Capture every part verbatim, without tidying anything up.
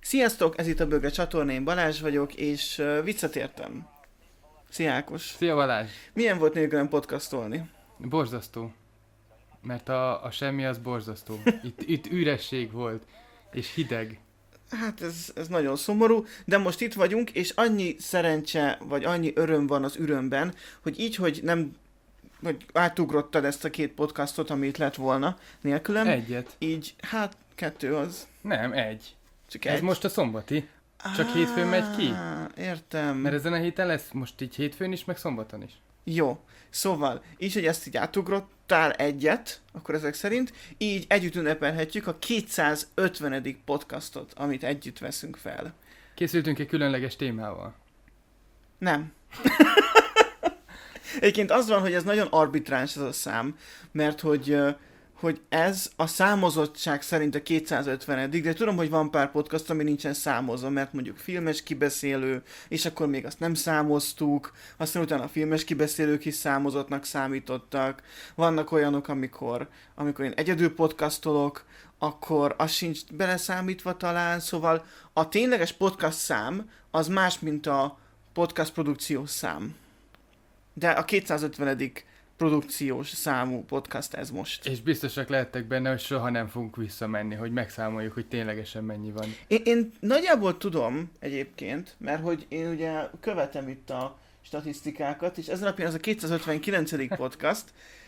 Sziasztok, ez itt a Bögre csatorna, én Balázs vagyok, és uh, visszatértem. Szia Ákos. Szia Balázs. Milyen volt nélkülem podcastolni? Borzasztó. Mert a, a semmi az borzasztó. Itt, itt üresség volt, és hideg. Hát ez, ez nagyon szomorú, de most itt vagyunk, és annyi szerencse, vagy annyi öröm van az ürömben, hogy így, hogy nem, hogy átugrottad ezt a két podcastot, amit lett volna nélkülem. Egyet. Így, hát kettő az. Nem, egy. Csak Ez egy. most a szombati. Csak Á, hétfőn megy ki. Értem. Mert ezen a héten lesz most így hétfőn is, meg szombaton is. Jó, szóval, így, hogy ezt így átugrottál egyet, akkor ezek szerint, így együtt ünnepelhetjük a kétszázötvenedik podcastot, amit együtt veszünk fel. Készültünk egy különleges témával. Nem. Egyébként az van, hogy ez nagyon arbitráns ez a szám, mert hogy, hogy ez a számozottság szerint a kétszázötvenedik, de tudom, hogy van pár podcast, ami nincsen számozva, mert mondjuk filmes kibeszélő, és akkor még azt nem számoztuk, aztán utána a filmes kibeszélők is számozottnak számítottak. Vannak olyanok, amikor, amikor én egyedül podcastolok, akkor az sincs beleszámítva talán, szóval a tényleges podcast szám az más, mint a podcast produkciós szám. De a kétszázötvenedik produkciós számú podcast ez most. És biztosak lehettek benne, hogy soha nem fogunk visszamenni, hogy megszámoljuk, hogy ténylegesen mennyi van. Én, én nagyjából tudom egyébként, mert hogy én ugye követem itt a statisztikákat, és ez alapján ez a kétszázötvenkilencedik podcast,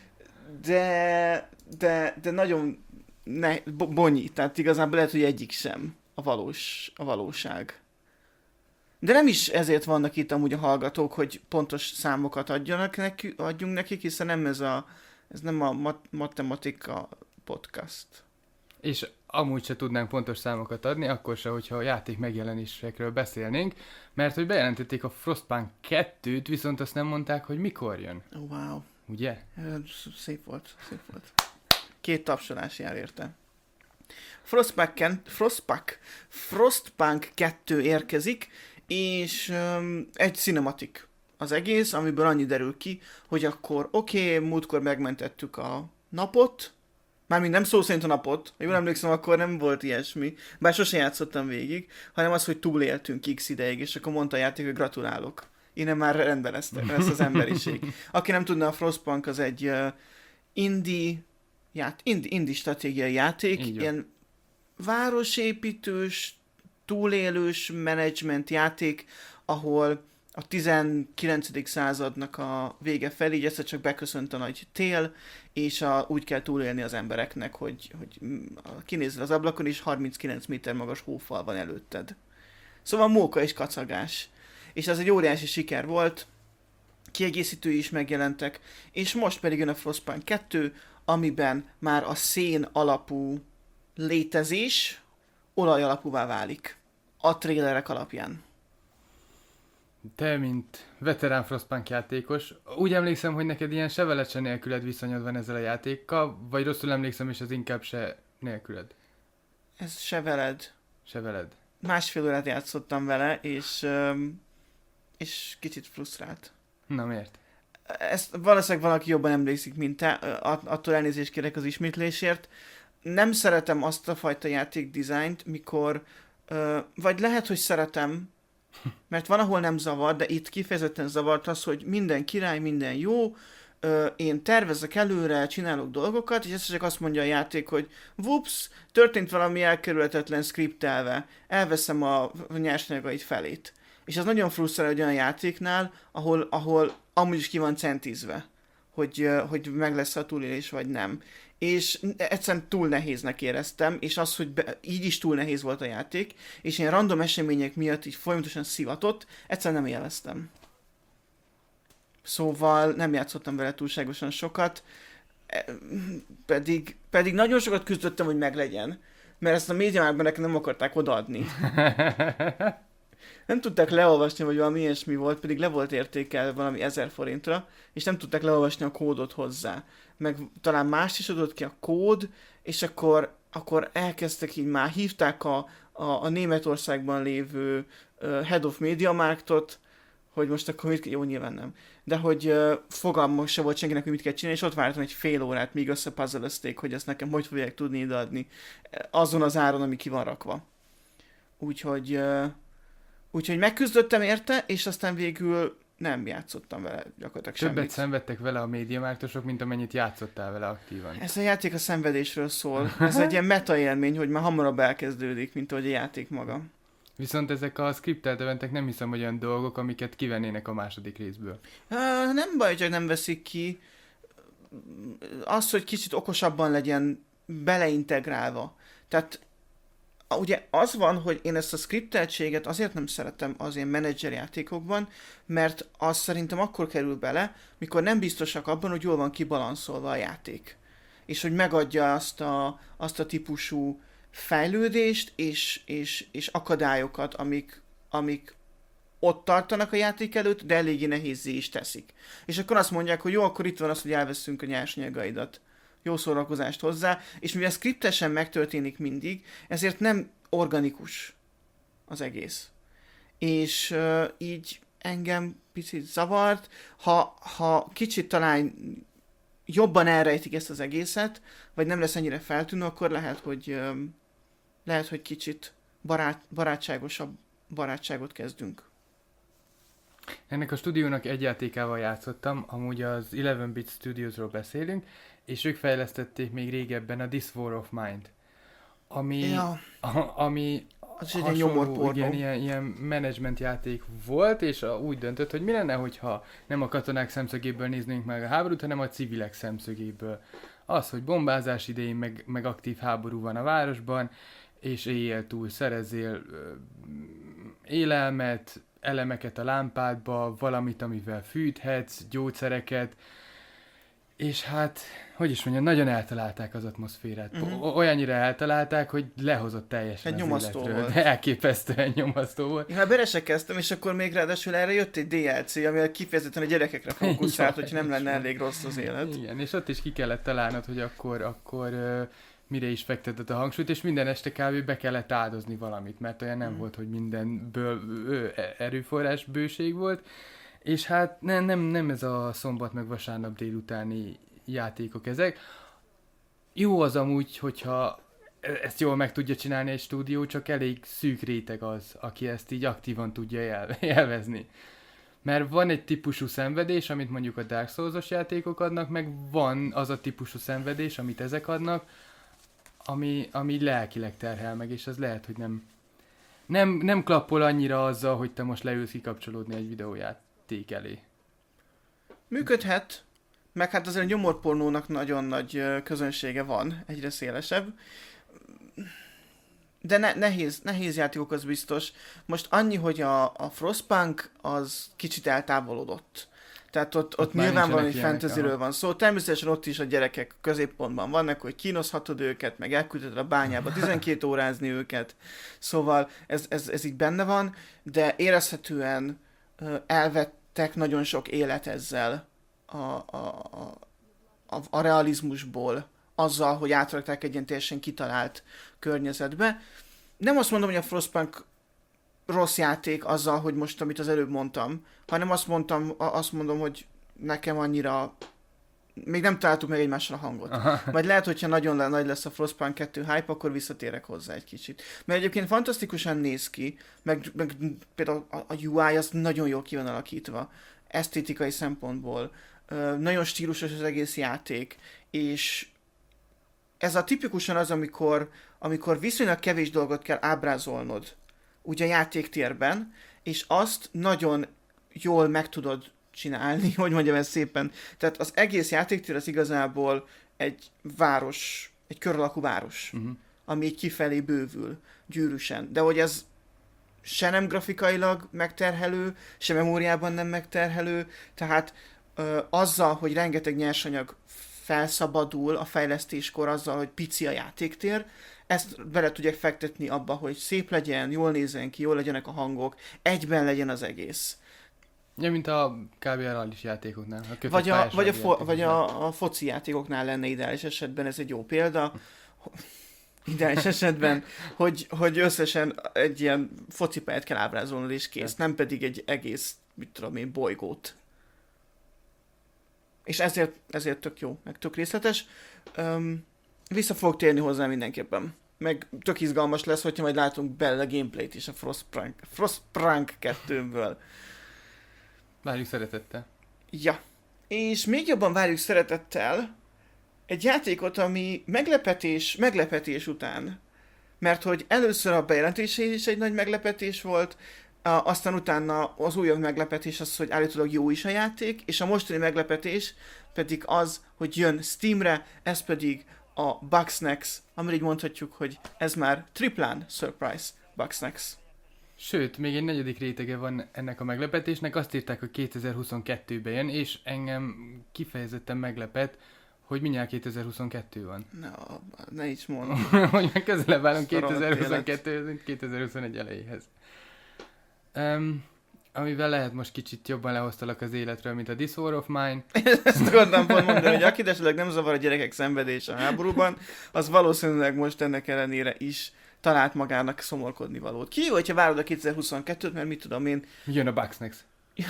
de, de, de nagyon ne, bonyi, tehát igazából lehet, hogy egyik sem a, valós, a valóság. De nem is ezért vannak itt amúgy a hallgatók, hogy pontos számokat adjanak neki, adjunk nekik, hiszen nem ez a, ez nem a mat- matematika podcast. És amúgy se tudnánk pontos számokat adni, akkor se, hogyha a játék megjelenésekről beszélnénk, mert hogy bejelentették a Frostpunk kettőt, viszont azt nem mondták, hogy mikor jön. Oh, wow. Ugye? Szép volt, szép volt. Két tapsolás jár érte. Frostpunk, Frostpunk, Frostpunk kettő érkezik, és um, egy cinematik az egész, amiből annyi derül ki, hogy akkor oké, okay, múltkor megmentettük a napot, mármint nem szó szerint a napot, ha jól emlékszem, akkor nem volt ilyesmi, bár sosem játszottam végig, hanem az, hogy túléltünk x ideig, és akkor mondta a játék, hogy gratulálok. Innen már rendben lesz, lesz az emberiség. Aki nem tudna, a Frostpunk az egy uh, indie, ját, indie, indie stratégiai játék, ilyen városépítős, túlélős menedzsment játék, ahol a tizenkilencedik századnak a vége felé, így egyszer csak beköszönt a nagy tél, és a, úgy kell túlélni az embereknek, hogy, hogy kinézel az ablakon, és harminckilenc méter magas hófal van előtted. Szóval móka és kacagás. És ez egy óriási siker volt, kiegészítői is megjelentek, és most pedig jön a Frostpunk kettő, amiben már a szén alapú létezés olaj alapúvá válik. A trélerek alapján. Te, mint veterán Frostpunk játékos, úgy emlékszem, hogy neked ilyen se veled se nélküled viszonyod van ezzel a játékkal, vagy rosszul emlékszem, és az inkább se nélküled? Ez se veled. Se veled. Másfél órát játszottam vele, és, és kicsit frusztrált. Na miért? Ezt valószínűleg valaki jobban emlékszik, mint te, attól elnézést kérek az ismétlésért. Nem szeretem azt a fajta játékdizájnt, mikor, vagy lehet, hogy szeretem, mert van, ahol nem zavar, de itt kifejezetten zavart az, hogy minden király, minden jó, én tervezek előre, csinálok dolgokat, és ezt csak azt mondja a játék, hogy vups, történt valami elkerülhetetlen skriptelve, elveszem a nyersanyagait felét. És ez nagyon frusztrál egy olyan játéknál, ahol, ahol amúgy is ki van centízve, hogy, hogy meg lesz a túlélés, vagy nem. És egyszerűen túl nehéznek éreztem, és az, hogy be, így is túl nehéz volt a játék, és ilyen random események miatt így folyamatosan szivatott, egyszerűen nem élveztem. Szóval nem játszottam vele túlságosan sokat, pedig, pedig nagyon sokat küzdöttem, hogy meglegyen, mert ezt a médiamákban nekem nem akarták odaadni. Nem tudták leolvasni, vagy valami ilyesmi volt, pedig le volt értékelve valami ezer forintra, és nem tudták leolvasni a kódot hozzá. Meg talán mást is adott ki a kód, és akkor, akkor elkezdtek így már, hívták a, a, a Németországban lévő uh, Head of Media Marktot, hogy most akkor mit, jó, nyilván nem, de hogy uh, fogalmam se volt senkinek, hogy mit kell csinálni, és ott vártam egy fél órát, míg összepuzzlezték, hogy ezt nekem hogy fogják tudni ideadni azon az áron, ami ki van rakva. Úgyhogy, uh, úgyhogy megküzdöttem érte, és aztán végül nem játszottam vele gyakorlatilag Többet semmit. szenvedtek vele a médiamártosok, mint amennyit játszottál vele aktívan. Ez a játék a szenvedésről szól. Ez egy ilyen meta élmény, hogy már hamarabb elkezdődik, mint ahogy a játék maga. Viszont ezek a scriptelt eventek nem hiszem, hogy olyan dolgok, amiket kivennének a második részből. Uh, nem baj, csak nem veszik ki. Az, hogy kicsit okosabban legyen beleintegrálva. Tehát ugye az van, hogy én ezt a scripteltséget azért nem szeretem az ilyen menedzser játékokban, mert az szerintem akkor kerül bele, mikor nem biztosak abban, hogy jól van kibalanszolva a játék. És hogy megadja azt a, azt a típusú fejlődést és, és, és akadályokat, amik, amik ott tartanak a játék előtt, de eléggé nehézzé is teszik. És akkor azt mondják, hogy jó, akkor itt van az, hogy elveszünk a nyersanyagaidat. Jó szórakozást hozzá, és mivel skriptesen megtörténik mindig, ezért nem organikus az egész. És uh, így engem picit zavart, ha, ha kicsit talán jobban elrejtik ezt az egészet, vagy nem lesz ennyire feltűnő, akkor lehet, hogy um, lehet, hogy kicsit barát, barátságosabb barátságot kezdünk. Ennek a stúdiónak egy játékával játszottam, amúgy az eleven bit Studiosról beszélünk, és ők fejlesztették még régebben a This War of Mind, ami, Ja. a, ami Az egy nyomorpornó. igen, ilyen, ilyen management játék volt, és a, úgy döntött, hogy mi lenne, hogyha nem a katonák szemszögéből néznénk meg a háborút, hanem a civilek szemszögéből. Az, hogy bombázás idején meg, meg aktív háború van a városban, és éjjel túl szerezzél ö, élelmet, elemeket a lámpádba, valamit, amivel fűthetsz, gyógyszereket, és hát, hogy is mondjam, nagyon eltalálták az atmoszférát. Uh-huh. O- olyannyira eltalálták, hogy lehozott teljesen egy az nyomasztó életről. volt. De elképesztően nyomasztó volt. Én már bele se kezdtem, és akkor még ráadásul erre jött egy dé el cé, amivel kifejezetten a gyerekekre fókuszált, hogy nem lenne elég rossz az élet. Igen, és ott is ki kellett találnod, hogy akkor, akkor uh, mire is fektetett a hangsúlyt, és minden este kb. Be kellett áldozni valamit, mert olyan nem mm. volt, hogy mindenből ö, erőforrás bőség volt. És hát nem, nem, nem ez a szombat meg vasárnap délutáni játékok ezek. Jó az amúgy, hogyha ezt jól meg tudja csinálni egy stúdió, csak elég szűk réteg az, aki ezt így aktívan tudja el, élvezni. Mert van egy típusú szenvedés, amit mondjuk a Dark Souls-os játékok adnak, meg van az a típusú szenvedés, amit ezek adnak, ami, ami lelkileg terhel meg, és az lehet, hogy nem, nem, nem klappol annyira azzal, hogy te most leülsz kikapcsolódni egy videójáték elé. Működhet, meg hát azért a nyomorpornónak nagyon nagy közönsége van, egyre szélesebb. De ne, nehéz, nehéz játékok, az biztos. Most annyi, hogy a, a Frostpunk az kicsit eltávolodott. Tehát ott, ott, ott nyilvánvalóan egy fantasyről van szó. Természetesen ott is a gyerekek középpontban vannak, hogy kínozhatod őket, meg elküldheted a bányába tizenkét órázni őket. Szóval ez, ez, ez így benne van, de érezhetően elvettek nagyon sok élet ezzel a, a, a, a, a realizmusból, azzal, hogy átrakták egy ilyen teljesen kitalált környezetbe. Nem azt mondom, hogy a Frostpunk rossz játék azzal, hogy most, amit az előbb mondtam, hanem azt mondtam, azt mondom, hogy nekem annyira még nem találtuk meg egymással a hangot. Aha. Majd lehet, hogyha nagyon le, nagy lesz a Frostpunk kettő hype, akkor visszatérek hozzá egy kicsit. Mert egyébként fantasztikusan néz ki, meg, meg például a, a u i az nagyon jól ki van alakítva, esztétikai szempontból. Ö, nagyon stílusos az egész játék, és ez a tipikusan az, amikor, amikor viszonylag kevés dolgot kell ábrázolnod ugye a játéktérben, és azt nagyon jól meg tudod csinálni, hogy mondjam ezt szépen. Tehát az egész játéktér az igazából egy város, egy kör alakú város, uh-huh. ami így kifelé bővül, gyűrűsen. De hogy ez se nem grafikailag megterhelő, se memóriában nem megterhelő, tehát ö, azzal, hogy rengeteg nyersanyag felszabadul a fejlesztéskor, azzal, hogy pici a játéktér, ezt bele tudják fektetni abba, hogy szép legyen, jól nézzen ki, jól legyenek a hangok, egyben legyen az egész. Ja, mint a kb. Realis játékoknál. A vagy a, vagy, a, fo- vagy a, a foci játékoknál lenne ideális esetben, ez egy jó példa. Ideális esetben, hogy, hogy összesen egy ilyen focipályát kell ábrázolnod és kész, nem pedig egy egész, mit tudom én, bolygót. És ezért, ezért tök jó, meg tök részletes. Um, vissza fogok térni hozzá mindenképpen. meg tök izgalmas lesz, hogyha majd látunk belőle gameplayt is a Frostpunk, Frostpunk kettőből. Várjuk szeretettel. Ja. És még jobban várjuk szeretettel egy játékot, ami meglepetés, meglepetés után. Mert hogy először a bejelentése is egy nagy meglepetés volt, a, aztán utána az újabb meglepetés az, hogy állítólag jó is a játék, és a mostani meglepetés pedig az, hogy jön Steamre, ez pedig a Bugsnax, amire így mondhatjuk, hogy ez már triplán surprise Bugsnax. Sőt, még egy negyedik rétege van ennek a meglepetésnek, azt írták, hogy kétezer-huszonkettőben jön, és engem kifejezetten meglepett, hogy mindjárt kétezer-huszonkettő van. No, ne is mondd. Hogy meg közelebb állunk kétezer-huszonkettőhöz, mint kétezer-huszonegy elejéhez. Um, amivel lehet most kicsit jobban lehoztalak az életről, mint a This War of Mine. Ezt akartam pont mondani, hogy aki esetleg nem zavar a gyerekek szenvedés a háborúban, az valószínűleg most ennek ellenére is talált magának szomorkodni valót. Ki jó, hogyha várod a kétezer-huszonkettőt, mert mit tudom én... Jön a Bugsnax.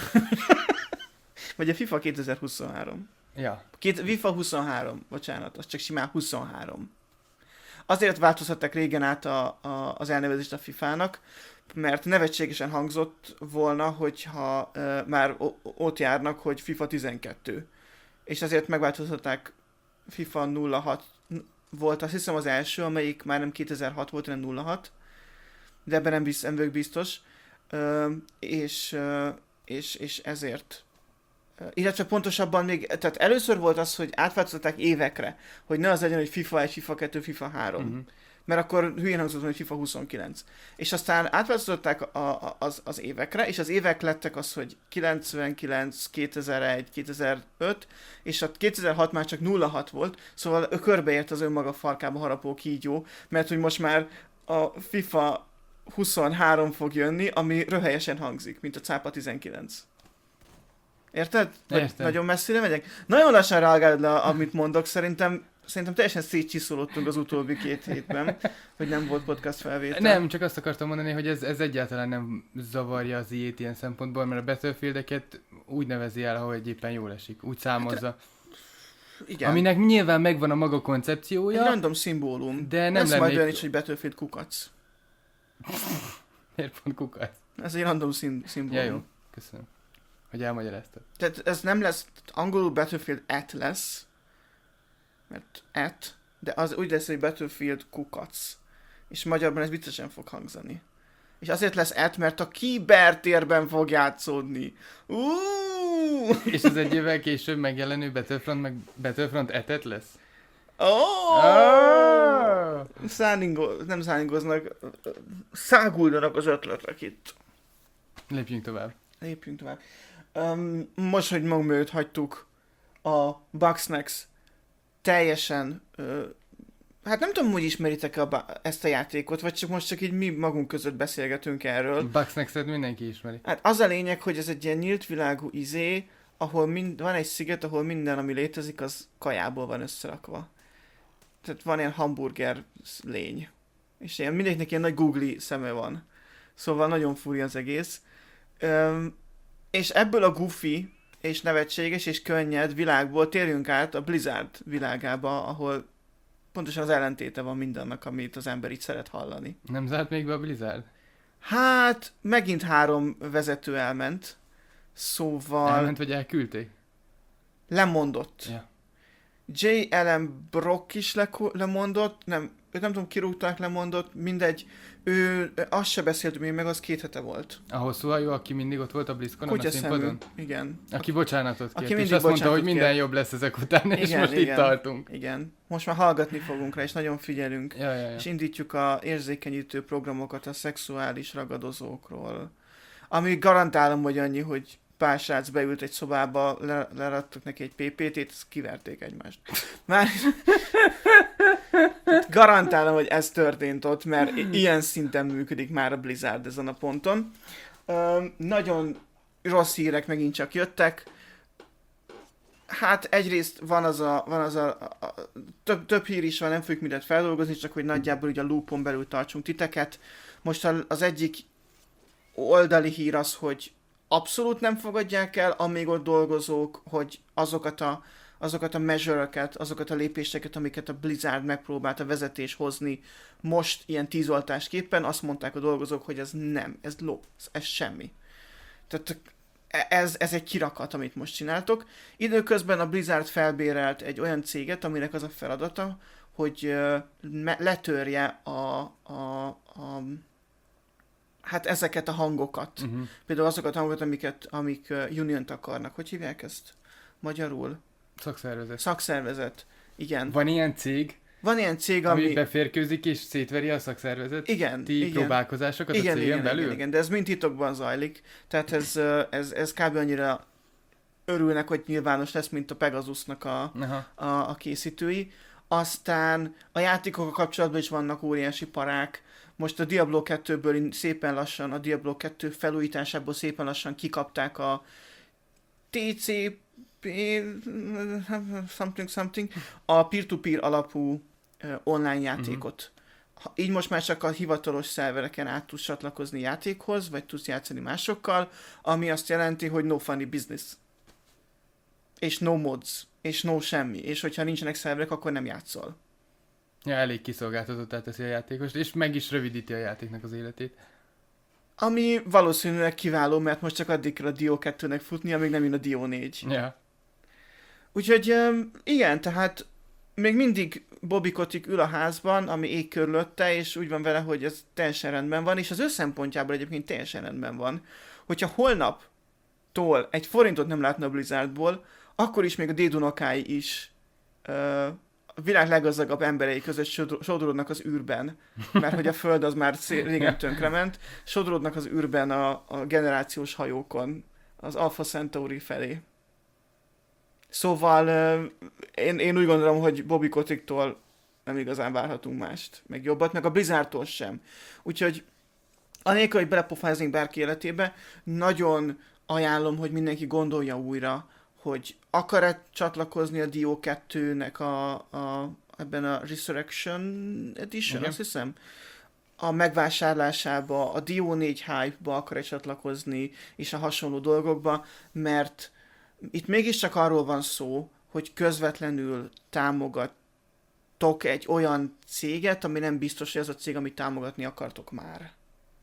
Vagy a FIFA kétezer-huszonhárom. Ja. Két, FIFA huszonhárom, bocsánat, az csak simán huszonhárom. Azért változtatták régen át a, a, az elnevezést a fifának, mert nevetségesen hangzott volna, hogyha uh, már o- ott járnak, hogy FIFA tizenkettő. És ezért megváltoztatták FIFA nulla hat volt, azt hiszem az első, amelyik már nem kétezer-hat volt, hanem nulla hat. De ebben nem, biz- nem vagyok biztos. Uh, és, uh, és, és ezért... Illetve pontosabban még, tehát először volt az, hogy átváltoztatták évekre, hogy ne az legyen, hogy FIFA egy, FIFA kettő, FIFA három. Uh-huh. Mert akkor hülyén hangzott, hogy FIFA huszonkilenc. És aztán átváltoztatták a, a, az, az évekre, és az évek lettek az, hogy kilencvenkilenc, kétezer-egy, kétezer-öt, és a kétezer-hat már csak nulla hat volt, szóval körbeért az önmaga farkába harapó kígyó, mert hogy most már a FIFA huszonhárom fog jönni, ami röhelyesen hangzik, mint a cápa tizenkilenc. Érted? Vagy nagyon messzire megyek? Nagyon lassan reagálod le, amit mondok. Szerintem, szerintem teljesen szétcsiszolódtunk az utóbbi két hétben, hogy nem volt podcast felvétel. Nem, csak azt akartam mondani, hogy ez, ez egyáltalán nem zavarja az i á-t ilyen szempontból, mert a Battlefield-eket úgy nevezi el, ahogy éppen jól esik. Úgy számozza. Hát, igen. Aminek nyilván megvan a maga koncepciója. Egy random szimbólum. De nem lesz lennék... majd olyan is, hogy Battlefield kukac. Miért pont kukac? Ez egy random szim- szimbólum. Ja, jó. Köszönöm, hogy elmagyaráztad. Tehát ez nem lesz, angolul Battlefield at lesz, mert at, de az úgy lesz, hogy Battlefield kukac. És magyarban ez biztosan fog hangzani. És azért lesz at, mert a kibertérben fog játszódni. Uh! És az egy évvel később megjelenő Battlefront meg Battlefront etet lesz? Oh! Oh! Száningo- nem száningoznak, száguldanak az ötletek itt. Lépjünk tovább. Lépjünk tovább. Um, most, hogy magunk mögött hagytuk a Bugsnax teljesen, uh, hát nem tudom, hogy ismeritek a, ezt a játékot, vagy csak most csak így mi magunk között beszélgetünk erről. Bugsnax-et mindenki ismeri. Hát az a lényeg, hogy ez egy ilyen nyílt világú izé, ahol mind, van egy sziget, ahol minden, ami létezik, az kajából van összerakva. Tehát van ilyen hamburger lény. És ilyen, mindenkinek ilyen nagy googly szeme van. Szóval nagyon furi az egész. Um, és ebből a goofy és nevetséges és könnyed világból térjünk át a Blizzard világába, ahol pontosan az ellentéte van mindennek, amit az ember így szeret hallani. Nem zárt még be a Blizzard? Hát, megint három vezető elment, szóval... Elment, vagy elküldték? Lemondott. Ja. J. Allen Brock is le- lemondott, nem, őt nem tudom, kirúgták, lemondott, mindegy. Ő, azt se beszélt még meg, az két hete volt. A hosszú hajú, aki mindig ott volt a BlizzConon a színpadon? Igen. Aki bocsánatot kért, aki és azt mondta, hogy minden kér. jobb lesz ezek után, és igen, most igen, itt tartunk. Igen. Most már hallgatni fogunk rá, és nagyon figyelünk. Ja, ja, ja. És indítjuk a érzékenyítő programokat a szexuális ragadozókról. Ami garantálom, hogy annyi, hogy pár srác beült egy szobába, le, leradtak neki egy pé pé té-t, ezt kiverték egymást. Már garantálom, hogy ez történt ott, mert ilyen szinten működik már a Blizzard ezen a ponton. Üm, nagyon rossz hírek megint csak jöttek. Hát egyrészt van az a, van az a, a, a több, több hír is van, nem fogjuk mindent feldolgozni, csak hogy nagyjából ugye a loopon belül tartsunk titeket. Most az egyik oldali hír az, hogy abszolút nem fogadják el, amíg ott dolgozók, hogy azokat a, azokat a measure-öket, azokat a lépéseket, amiket a Blizzard megpróbált a vezetés hozni most ilyen tízoltásképpen, azt mondták a dolgozók, hogy ez nem, ez ló, ez, ez semmi. Tehát ez, ez egy kirakat, amit most csináltok. Időközben a Blizzard felbérelt egy olyan céget, aminek az a feladata, hogy letörje a, a, a hát ezeket a hangokat. Uh-huh. Például azokat a hangokat, amiket, amik uh, uniont akarnak. Hogy hívják ezt magyarul? Szakszervezet. Szakszervezet, igen. Van ilyen cég? Van ilyen cég, ami... ami beférkőzik és szétveri a szakszervezet? Igen. Ti igen. próbálkozásokat igen, a cégen igen, belül? Igen, igen, de ez mind titokban zajlik. Tehát ez, ez, ez kb. Annyira örülnek, hogy nyilvános lesz, mint a Pegasusnak a, a, a készítői. Aztán a játékokkal kapcsolatban is vannak óriási parák. Most a Diablo kettőből szépen lassan, a Diablo kettő felújításából szépen lassan kikapták a té cé pé something something, a peer-to-peer alapú uh, online játékot. Uh-huh. Így most már csak a hivatalos szervereken át tudsz csatlakozni játékhoz, vagy tudsz játszani másokkal, ami azt jelenti, hogy no funny business. És no mods, és no semmi. És hogyha nincsenek szerverek, akkor nem játszol. Ja, elég kiszolgáltatottá teszi a játékost, és meg is rövidíti a játéknak az életét. Ami valószínűleg kiváló, mert most csak addig kell a Dio kettőnek futni, amíg nem jön a Dio négy. Ja. Úgyhogy igen, tehát még mindig Bobby Kotick ül a házban, ami ég körülötte, és úgy van vele, hogy ez teljesen rendben van, és az ő szempontjából egyébként teljesen rendben van. Hogyha holnaptól egy forintot nem látna a Blizzardból, akkor is még a dédunokái is uh, a világ leggazdagabb emberei között sodródnak az űrben, mert hogy a Föld az már szé- régen tönkrement, sodródnak az űrben a, a generációs hajókon, az Alpha Centauri felé. Szóval én, én úgy gondolom, hogy Bobby Koticktól nem igazán várhatunk mást, meg jobbat, meg a Blizzardtól sem. Úgyhogy anélkül, hogy belepofáznénk bárki életébe, nagyon ajánlom, hogy mindenki gondolja újra, hogy akar-e csatlakozni a Dio kettőnek a, a, ebben a Resurrection Edition, igen, azt hiszem, a megvásárlásába, a Dio négy hype-ba akar-e csatlakozni, és a hasonló dolgokba, mert itt mégiscsak arról van szó, hogy közvetlenül támogatok egy olyan céget, ami nem biztos, hogy ez a cég, amit támogatni akartok már.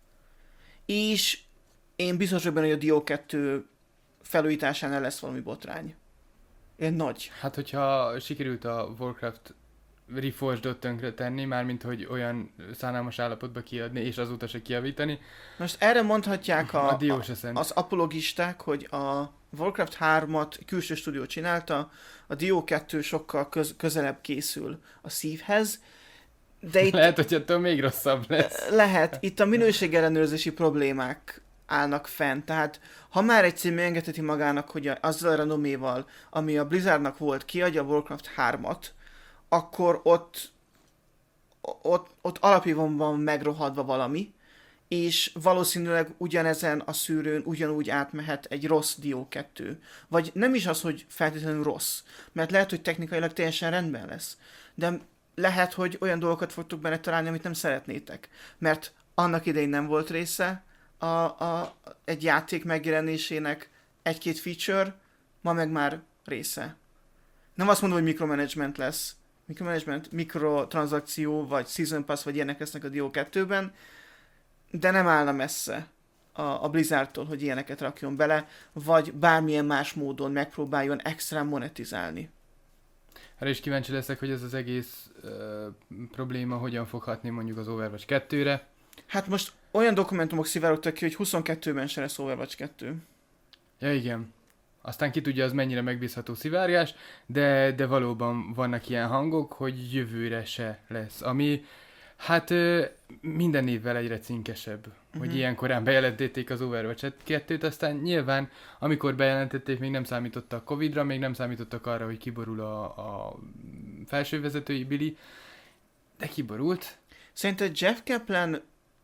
És én biztos, hogy benne, hogy a Dio kettő felújításánál lesz valami botrány. Ilyen nagy. Hát, hogyha sikerült a Warcraft Reforged-ot tönkre tenni, mármint hogy olyan szánalmas állapotba kiadni, és azóta se kijavítani. Most erre mondhatják a, a, a, az apologisták, hogy a Warcraft hármat külső stúdió csinálta, a Dio kettő sokkal köz, közelebb készül a szívhez, de itt... Lehet, hogy attól még rosszabb lesz. Lehet. Itt a minőségellenőrzési problémák állnak fent. Tehát ha már egy cím engedheti magának, hogy azzal a renoméval, ami a Blizzardnak volt, kiadja a Warcraft hármat, akkor ott, ott, ott alapjában van megrohadva valami, és valószínűleg ugyanezen a szűrőn ugyanúgy átmehet egy rossz Dio kettő. Vagy nem is az, hogy feltétlenül rossz, mert lehet, hogy technikailag teljesen rendben lesz. De lehet, hogy olyan dolgokat fogtok benne találni, amit nem szeretnétek. Mert annak idején nem volt része a, a, egy játék megjelenésének egy-két feature, ma meg már része. Nem azt mondom, hogy mikromanagement lesz. Mikromanagement, mikrotranszakció, vagy season pass, vagy ilyenek lesznek a Dio kettőben, de nem állna messze a, a Blizzardtól, hogy ilyeneket rakjon bele, vagy bármilyen más módon megpróbáljon extra monetizálni. Erre is kíváncsi leszek, hogy ez az egész uh, probléma hogyan fog hatni mondjuk az Overwatch kettőre. Hát most olyan dokumentumok szivárogtak ki, hogy huszonkettőben se lesz Overwatch kettő. Ja, igen. Aztán ki tudja, az mennyire megbízható szivárgás, de, de valóban vannak ilyen hangok, hogy jövőre se lesz. Ami hát minden évvel egyre cinkesebb, uh-huh. hogy ilyen korán bejelentették az Overwatch kettőt, aztán nyilván, amikor bejelentették, még nem számítottak Covidra, még nem számítottak arra, hogy kiborul a, a felsővezetői Billy, de kiborult. Szerinted Jeff Kaplan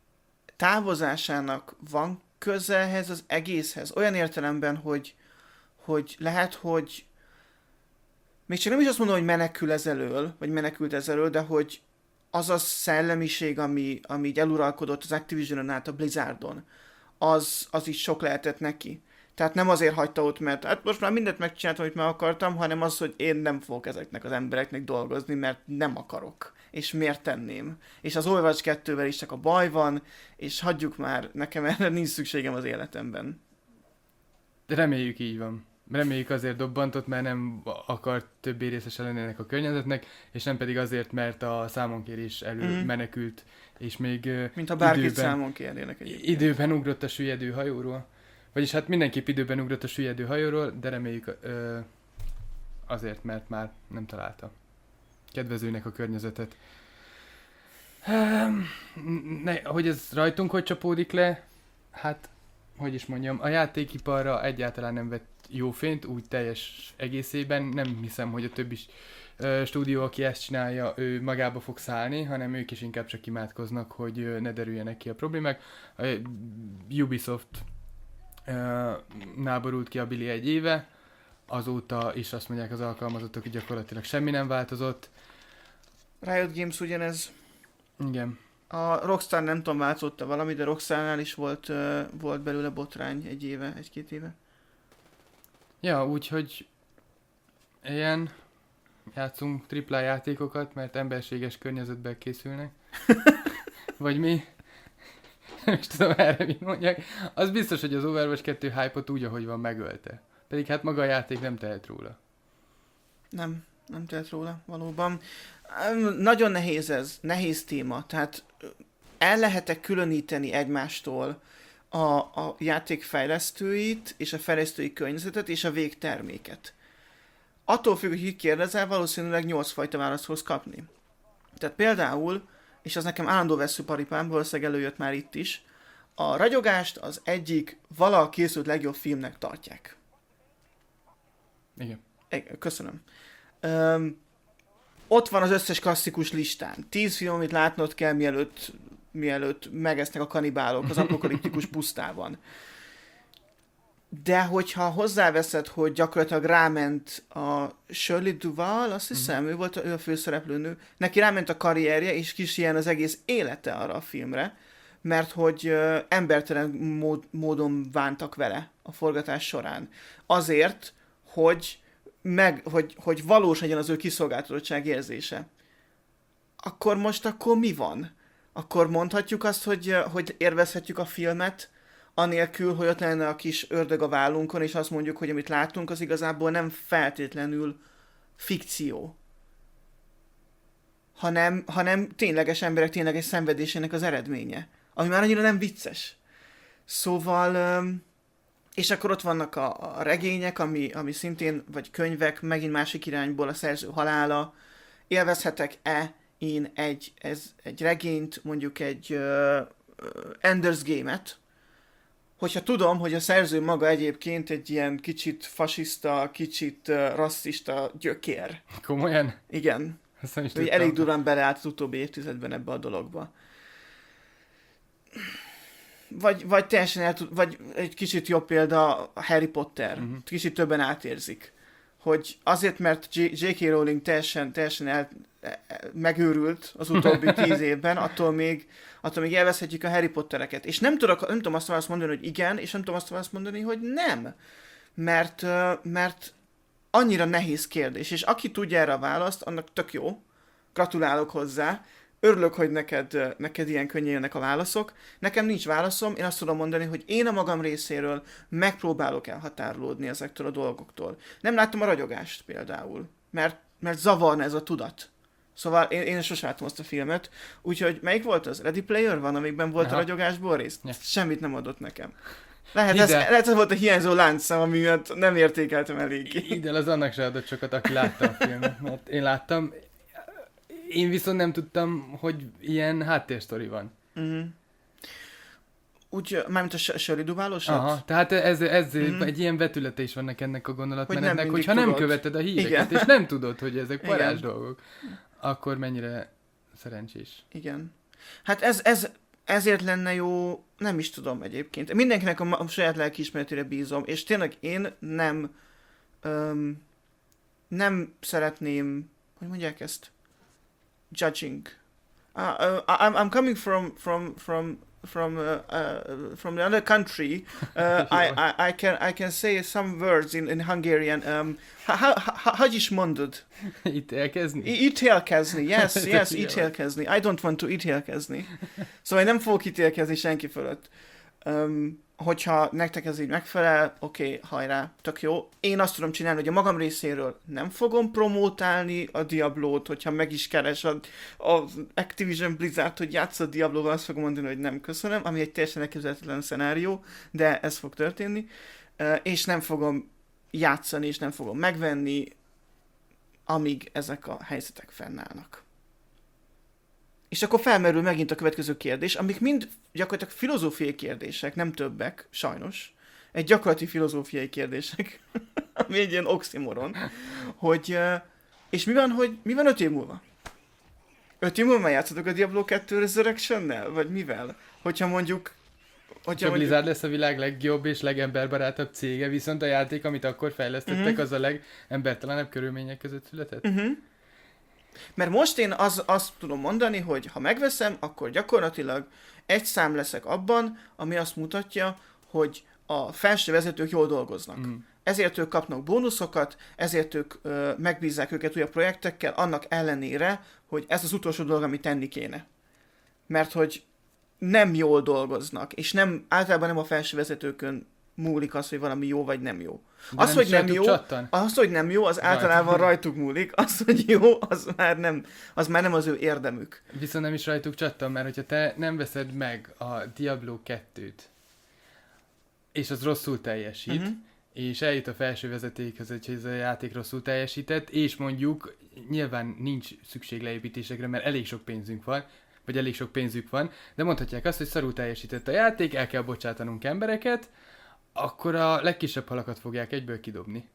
távozásának van köze ehhez az egészhez? Olyan értelemben, hogy, hogy lehet, hogy még csak nem is azt mondom, hogy menekül ez elől, vagy menekült ez elől, de hogy az a szellemiség, ami, ami így eluralkodott az Activision-on át a Blizzardon, az, az is sok lehetett neki. Tehát nem azért hagyta ott, mert hát most már mindent megcsináltam, amit meg akartam, hanem az, hogy én nem fogok ezeknek az embereknek dolgozni, mert nem akarok. És miért tenném? És az Overwatch kettővel is csak a baj van, és hagyjuk már, nekem erre nincs szükségem az életemben. De reméljük így van. Reméljük azért dobbantott, mert nem akart többé részese lenni ennek a környezetnek, és nem pedig azért, mert a számonkérés elől mm. menekült, és még mint ha bárkit időben, számon kérnének egyébként. Időben ugrott a süllyedő hajóról. Vagyis hát mindenképp időben ugrott a süllyedő hajóról, de reméljük ö, azért, mert már nem találta kedvezőnek a környezetet. Ne, hogy ez rajtunk hogy csapódik le, hát, hogy is mondjam, a játékiparra egyáltalán nem vett jó fényt, úgy teljes egészében. Nem hiszem, hogy a többi ö, stúdió, aki ezt csinálja, ő magába fog szállni, hanem ők is inkább csak imádkoznak, hogy ö, ne derüljenek ki a problémák. A Ubisoft ö, náborult ki a Billy egy éve, azóta is azt mondják az alkalmazottak, hogy gyakorlatilag semmi nem változott. Riot Games ugyanez. Igen. A Rockstar nem tudom, váltotta valami, de Rockstarnál is volt, uh, volt belőle botrány egy éve, egy-két éve. Ja, úgyhogy ilyen játszunk tripla játékokat, mert emberséges környezetben készülnek. Vagy mi? Nem is tudom erre mit mondják. Az biztos, hogy az Overwatch kettő hype-ot úgy, ahogy van, megölte. Pedig hát maga a játék nem tehet róla. Nem, nem tehet róla, valóban. Nagyon nehéz ez, nehéz téma. Tehát el lehet-e különíteni egymástól a, a játék fejlesztőit, és a fejlesztői környezetet, és a végterméket. Attól függ, hogy ki kérdezel, valószínűleg nyolc fajta választ fogsz kapni. Tehát például, és az nekem állandó veszőparipám, valószínűleg előjött már itt is, a ragyogást az egyik vala készült legjobb filmnek tartják. Igen. Köszönöm. Öm, ott van az összes klasszikus listán. Tíz film, amit látnod kell, mielőtt, mielőtt megesznek a kanibálok az apokaliptikus pusztában. De hogyha hozzáveszed, hogy gyakorlatilag ráment a Shirley Duval, azt hiszem, uh-huh. ő volt a, ő a főszereplőnő, neki ráment a karrierje, és kis ilyen az egész élete arra a filmre, mert hogy uh, embertelen mód, módon bántak vele a forgatás során. Azért, hogy, meg, hogy, hogy valós legyen az ő kiszolgáltatottság érzése. Akkor most akkor mi van? Akkor mondhatjuk azt, hogy, hogy érvezhetjük a filmet, anélkül, hogy ott lenne a kis ördög a vállunkon, és azt mondjuk, hogy amit látunk, az igazából nem feltétlenül fikció. Hanem, hanem tényleges emberek tényleges szenvedésének az eredménye. Ami már annyira nem vicces. Szóval... És akkor ott vannak a, a regények, ami, ami szintén, vagy könyvek, megint másik irányból a szerző halála. Élvezhetek-e én egy, ez, egy regényt, mondjuk egy uh, Ender's Game-et, hogyha tudom, hogy a szerző maga egyébként egy ilyen kicsit fasiszta, kicsit uh, rasszista gyökér. Komolyan? Igen. Hogy elég durván beleállt az utóbbi évtizedben ebbe a dologba. Vagy, vagy teljesen el tud, vagy egy kicsit jobb példa a Harry Potter. Uh-huh. Kicsit többen átérzik. Hogy azért, mert J K. Rowling teljesen, teljesen el, megőrült az utóbbi tíz évben, attól még, attól még élvezhetjük a Harry Pottereket. És nem, tudok, nem tudom azt azt mondani, hogy igen, és nem tudom azt azt mondani, hogy nem. Mert, mert annyira nehéz kérdés. És aki tudja erre a választ, annak tök jó. Gratulálok hozzá. Örülök, hogy neked, neked ilyen könnyen jönnek a válaszok. Nekem nincs válaszom, én azt tudom mondani, hogy én a magam részéről megpróbálok elhatárolódni ezektől a dolgoktól. Nem láttam a ragyogást például, mert, mert zavarna ez a tudat. Szóval én, én sosem láttam azt a filmet, úgyhogy melyik volt az? Ready Player van, amikben volt Aha. a ragyogásból rész? Ja. Semmit nem adott nekem. Lehet, ez, lehet, ez volt a hiányzó láncszem, ami miatt nem értékeltem eléggé. Ide az annak se adott sokat, aki látta a filmet, mert én láttam. Én viszont nem tudtam, hogy ilyen háttérsztori van. Uh-huh. Úgy, mármint a Shirley Duval-osat? Aha, tehát ez, ez uh-huh. egy ilyen vetülete is vannak ennek a gondolatmenetnek, hogy hogyha tudod. Nem követed a híreket, igen. És nem tudod, hogy ezek varázs dolgok, akkor mennyire szerencsés. Igen. Hát ez, ez, ezért lenne jó, nem is tudom egyébként. Mindenkinek a, a saját lelkiismeretére bízom, és tényleg én nem um, nem szeretném, hogy mondják ezt? Judging. Uh, uh, I'm, I'm coming from from from from uh, uh, from the other country, uh, I, I I can I can say some words in in Hungarian. Um, how how hogy is mondod? Ítélkezni? Ítélkezni, yes, yes, ítélkezni. I don't want to ítélkezni. Szóval én nem fogok ítélkezni senki fölött. Um, hogyha nektek ez így megfelel, oké, okay, hajrá, tök jó. Én azt tudom csinálni, hogy a magam részéről nem fogom promótálni a Diablót, hogyha meg is keres a, a Activision Blizzard, hogy játszod Diablóval, azt fogom mondani, hogy nem köszönöm, ami egy teljesen elképzelhetetlen szenárió, de ez fog történni. Uh, és nem fogom játszani, és nem fogom megvenni, amíg ezek a helyzetek fennállnak. És akkor felmerül megint a következő kérdés, amik mind gyakorlatilag filozófiai kérdések, nem többek, sajnos. Egy gyakorlati filozófiai kérdések, ami egy ilyen oximoron, hogy, és mi van, hogy mi van öt év múlva? Öt év múlva már játszatok a Diablo kettő Resurrection-nel? Vagy mivel? Hogyha mondjuk... Hogyha mondjuk... Blizzard lesz a világ legjobb és legemberbarátabb cége, viszont a játék, amit akkor fejlesztettek, uh-huh. az a legembertelenebb körülmények között született. Uh-huh. Mert most én az, azt tudom mondani, hogy ha megveszem, akkor gyakorlatilag egy szám leszek abban, ami azt mutatja, hogy a felső vezetők jól dolgoznak. Mm. Ezért ők kapnak bónuszokat, ezért ők ö, megbízzák őket újabb projektekkel, annak ellenére, hogy ez az utolsó dolog, amit tenni kéne. Mert hogy nem jól dolgoznak, és nem, általában nem a felső vezetőkön múlik az, hogy valami jó vagy nem jó. Az, nem hogy nem jó, az, hogy nem jó, az Rajt. általában rajtuk múlik, az, hogy jó, az már nem az, már nem az ő érdemük. Viszont nem is rajtuk csattan, mert hogyha te nem veszed meg a Diablo kettőt, és az rosszul teljesít, uh-huh. és eljut a felső vezetékhez, hogy ez a játék rosszul teljesített, és mondjuk nyilván nincs szükség leépítésekre, mert elég sok pénzünk van, vagy elég sok pénzük van, de mondhatják azt, hogy szarul teljesített a játék, el kell bocsátanunk embereket, akkor a legkisebb halakat fogják egyből kidobni.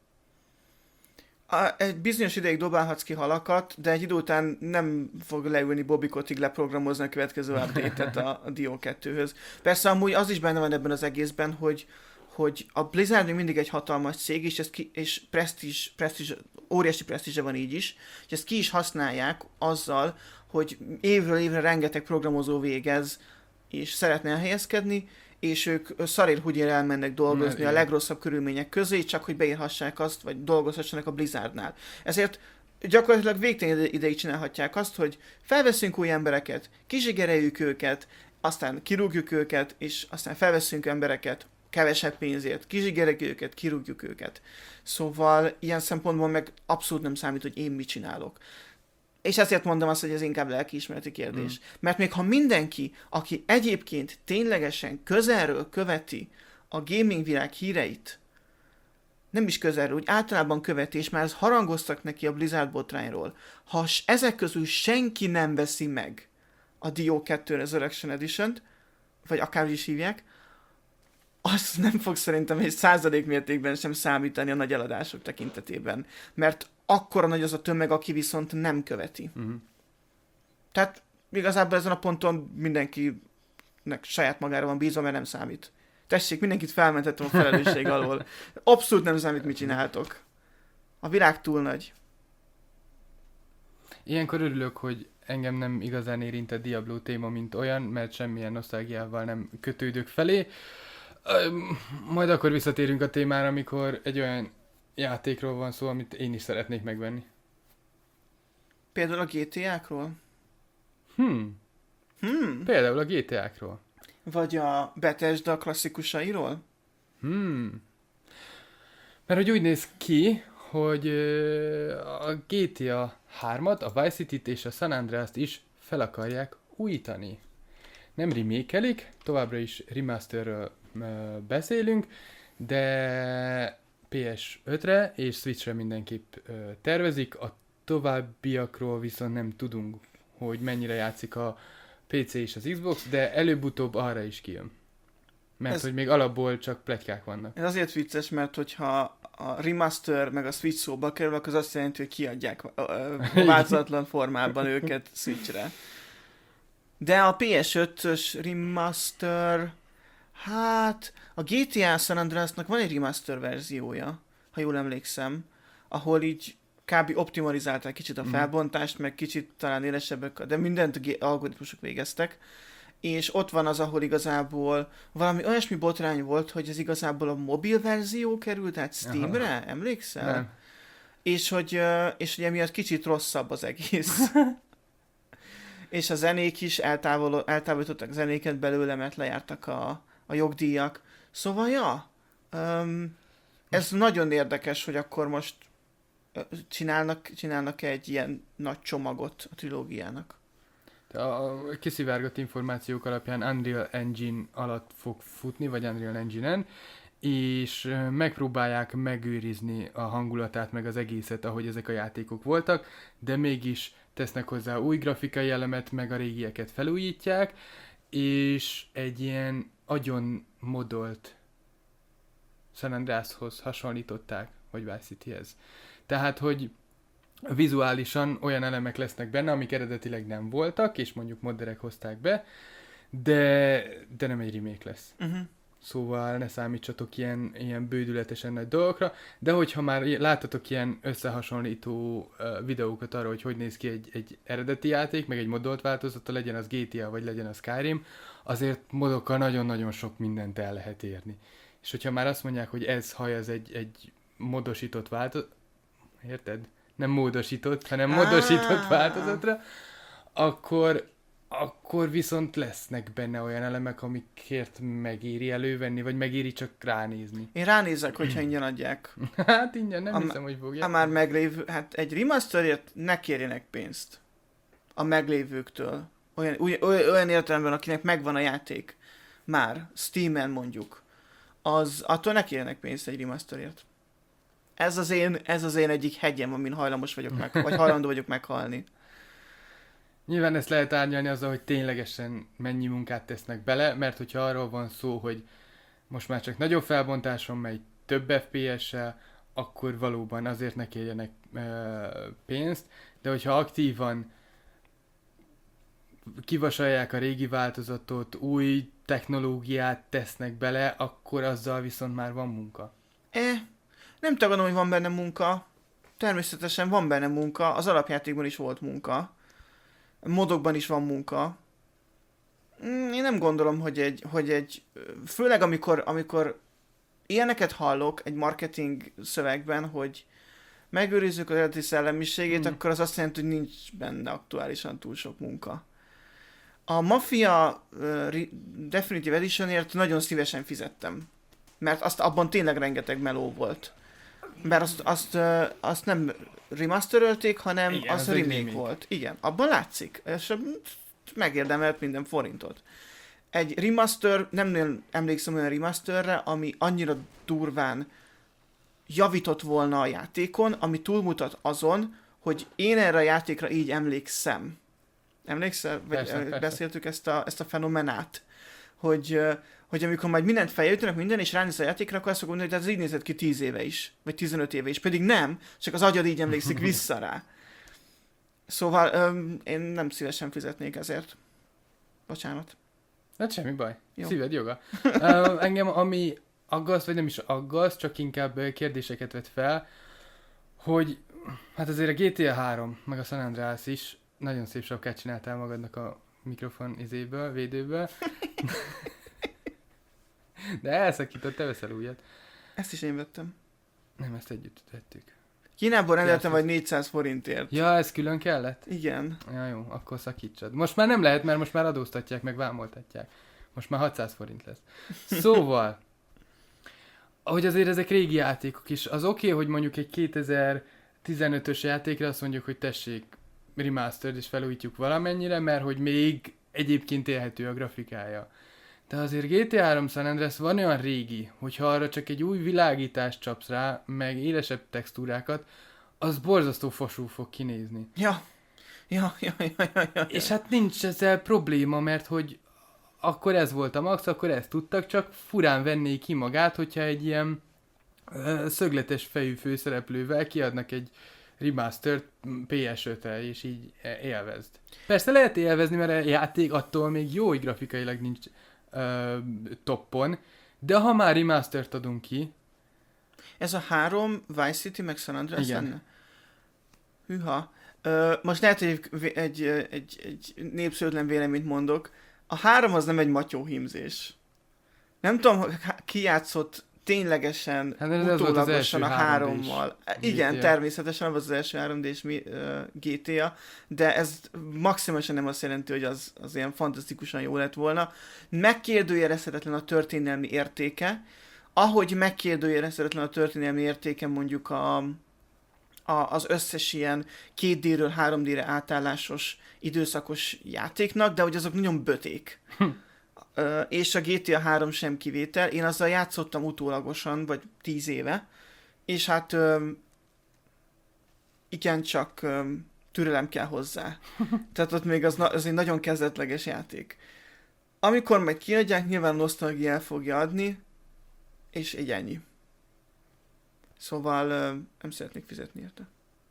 A, egy bizonyos ideig dobálhatsz ki halakat, de egy idő után nem fog leülni Bobby Kotick leprogramozni a következő update-et a, a Dio kettőhöz. Persze amúgy az is benne van ebben az egészben, hogy, hogy a Blizzard még mindig egy hatalmas cég, és, ezt ki, és presztízs, presztízs, óriási presztízse van így is, és ezt ki is használják azzal, hogy évről évre rengeteg programozó végez, és szeretne elhelyezkedni, és ők szarér-húgyér elmennek dolgozni a legrosszabb körülmények közé, csak hogy beírhassák azt, vagy dolgozhassanak a Blizzardnál. Ezért gyakorlatilag végtelen ideig csinálhatják azt, hogy felveszünk új embereket, kizsigereljük őket, aztán kirúgjuk őket, és aztán felveszünk embereket kevesebb pénzért, kizsigereljük őket, kirúgjuk őket. Szóval ilyen szempontból meg abszolút nem számít, hogy én mit csinálok. És ezért mondom azt, hogy ez inkább lelkiismereti kérdés. Mm. Mert még ha mindenki, aki egyébként ténylegesen közelről követi a gaming világ híreit, nem is közelről, úgy általában követi, és már harangoztak neki a Blizzard botrányról, ha ezek közül senki nem veszi meg a Dio kettő Resurrection Edition-t, vagy akárhogy is hívják, az nem fog szerintem egy százalék mértékben sem számítani a nagy eladások tekintetében. Mert akkora nagy az a tömeg, aki viszont nem követi. Uh-huh. Tehát igazából ezen a ponton mindenkinek saját magára van bízva, mert nem számít. Tessék, mindenkit felmentettem a felelősség alól. Abszolút nem számít, mit csináltok. A világ túl nagy. Ilyenkor örülök, hogy engem nem igazán érint a Diablo téma, mint olyan, mert semmilyen nosztalgiával nem kötődök felé. Majd akkor visszatérünk a témára, amikor egy olyan játékról van szó, amit én is szeretnék megvenni. Például a gé té á-król? Hmm. Hmm. Például a gé té á-król. Vagy a Bethesda klasszikusairól? Hmm. Mert hogy úgy néz ki, hogy a gé té á hármat, a Vice City-t és a San Andreas-t is fel akarják újítani. Nem remake-elik, továbbra is remasterről beszélünk, de pé es ötre és Switchre mindenképp ö, tervezik, a továbbiakról viszont nem tudunk, hogy mennyire játszik a pé cé és az Xbox, de előbb-utóbb arra is kijön. Mert ez, hogy még alapból csak pletykák vannak. Ez azért vicces, mert hogyha a remaster meg a Switch szóba kerül, akkor az azt jelenti, hogy kiadják változatlan formában őket Switchre. De a pé es ötös remaster... Hát, a gé té á San Andreasnak van egy remaster verziója, ha jól emlékszem, ahol így kb. Optimalizálták kicsit a felbontást, meg kicsit talán élesebbek, de mindent algoritmusok végeztek, és ott van az, ahol igazából valami olyasmi botrány volt, hogy ez igazából a mobil verzió került át Steamre, aha. Emlékszel? Nem. És hogy, és hogy emiatt kicsit rosszabb az egész. És a zenék is eltávol, eltávolítottak zenéket belőle, mert lejártak a, a jogdíjak. Szóval, ja, um, ez nagyon érdekes, hogy akkor most csinálnak, csinálnak egy ilyen nagy csomagot a trilógiának. A kiszivárgott információk alapján Unreal Engine alatt fog futni, vagy Unreal Engine-en, és megpróbálják megőrizni a hangulatát, meg az egészet, ahogy ezek a játékok voltak, de mégis tesznek hozzá új grafikai elemet, meg a régieket felújítják, és egy ilyen agyon modolt San Andreashoz hasonlították, vagy Vice Cityhez. Tehát, hogy vizuálisan olyan elemek lesznek benne, amik eredetileg nem voltak, és mondjuk modderek hozták be, de, de nem egy remake lesz. Uh-huh. Szóval ne számítsatok ilyen, ilyen bődületesen nagy dolgokra, de hogyha már láttatok ilyen összehasonlító uh, videókat arra, hogy hogy néz ki egy, egy eredeti játék, meg egy modolt változata, legyen az gé té á, vagy legyen az Skyrim, azért modokkal nagyon-nagyon sok mindent el lehet érni. És hogyha már azt mondják, hogy ez haj, az egy, egy modosított változat, érted? Nem módosított, hanem modosított változatra, akkor, akkor viszont lesznek benne olyan elemek, amikért megéri elővenni, vagy megéri csak ránézni. Én ránézek, hogyha ingyen adják. Hát ingyen, nem a, hiszem, hogy fogják. A már meglévő, hát egy remasterért ne kérjenek pénzt a meglévőktől. Olyan, olyan értelemben, akinek megvan a játék. Már, Steamen mondjuk. Az, attól ne kérjenek pénzt egy remasterért. Ez az én, ez az én egyik hegyem, amin hajlamos vagyok meg, vagy hajlandó vagyok meghalni. Nyilván ezt lehet árnyalni azzal, hogy ténylegesen mennyi munkát tesznek bele, mert hogyha arról van szó, hogy most már csak nagyobb felbontáson megy, több ef pé es-sel, akkor valóban azért ne kérjenek e, pénzt, de hogyha aktívan kivasalják a régi változatot, új technológiát tesznek bele, akkor azzal viszont már van munka. Eh, nem tagadom, hogy van benne munka. Természetesen van benne munka. Az alapjátékban is volt munka. Modokban is van munka. Én nem gondolom, hogy egy, hogy egy főleg amikor, amikor ilyeneket hallok egy marketing szövegben, hogy megőrizzük az eredeti szellemiségét, mm. akkor az azt jelenti, hogy nincs benne aktuálisan túl sok munka. A Mafia uh, Definitive Editionért nagyon szívesen fizettem. Mert azt, abban tényleg rengeteg meló volt. Mert azt, azt, uh, azt nem remasterölték, hanem igen, az, az remake, remake volt. Igen, abban látszik. És megérdemelt minden forintot. Egy remaster, nem emlékszem olyan remasterre, ami annyira durván javított volna a játékon, ami túlmutat azon, hogy én erre a játékra így emlékszem. Emlékszel? Persze, vagy, persze. Beszéltük ezt a, ezt a fenomenát, hogy, hogy amikor majd mindent feljöttenek minden, és ránéz a játékra, akkor azt fogom mondani, hogy ez így nézett ki tíz éve is, vagy tizenöt éve is, pedig nem, csak az agyad így emlékszik vissza rá. Szóval öm, én nem szívesen fizetnék ezért. Bocsánat. Hát semmi baj. Jó. Szíved joga. uh, engem ami aggaszt, vagy nem is aggaszt, csak inkább kérdéseket vet fel, hogy hát azért a gé té á három, meg a San Andreas is nagyon szép sapkát csináltál magadnak a mikrofon izéből, védőből. De elszakított, te veszel újat. Ezt is én vettem. Nem, ezt együtt vettük. Kínából rendeltem vagy négyszáz forintért. Ja, ez külön kellett? Igen. Ja, jó, akkor szakítsad. Most már nem lehet, mert most már adóztatják, meg vámoltatják. Most már hatszáz forint lesz. Szóval, ahogy azért ezek régi játékok is, az oké, okay, hogy mondjuk egy kétezer-tizenötös játékra azt mondjuk, hogy tessék, remastered és felújítjuk valamennyire, mert hogy még egyébként élhető a grafikája. De azért gé té három San Andreas van olyan régi, hogyha arra csak egy új világítást csapsz rá, meg élesebb textúrákat, az borzasztó fasú fog kinézni. Ja. Ja, ja, ja, ja, ja, ja. És hát nincs ezzel probléma, mert hogy akkor ez volt a max, akkor ezt tudtak, csak furán venné ki magát, hogyha egy ilyen ö, szögletes fejű főszereplővel kiadnak egy remastered pé es ötre, és így élvezd. Persze lehet élvezni, mert a játék attól még jó, hogy grafikailag nincs ö, toppon, de ha már remastert adunk ki... Ez a három Vice City meg San Andreas lenne? Hűha. Ö, most lehet, hogy egy, egy, egy, egy népszerűtlen véleményt mondok. a három az nem egy matyóhímzés. Nem tudom, ki játszott ténylegesen hát ez utólagosan a hárommal. Igen, gé té á. természetesen az az első három dés uh, gé té á, de ez maximálisan nem azt jelenti, hogy az, az ilyen fantasztikusan jó lett volna. Megkérdőjelezhetetlen a történelmi értéke, ahogy megkérdőjelezhetetlen a történelmi értéke mondjuk a, a, az összes ilyen két dé-ről három dé-re átállásos időszakos játéknak, de hogy azok nagyon böték. Uh, és a gé té á három sem kivétel. Én azzal játszottam utólagosan, vagy tíz éve, és hát um, igen, csak um, türelem kell hozzá. Tehát ott még az, na- az egy nagyon kezdetleges játék. Amikor majd kiadják, nyilván nosztalgia el fogja adni, és így ennyi. Szóval um, nem szeretnék fizetni érte.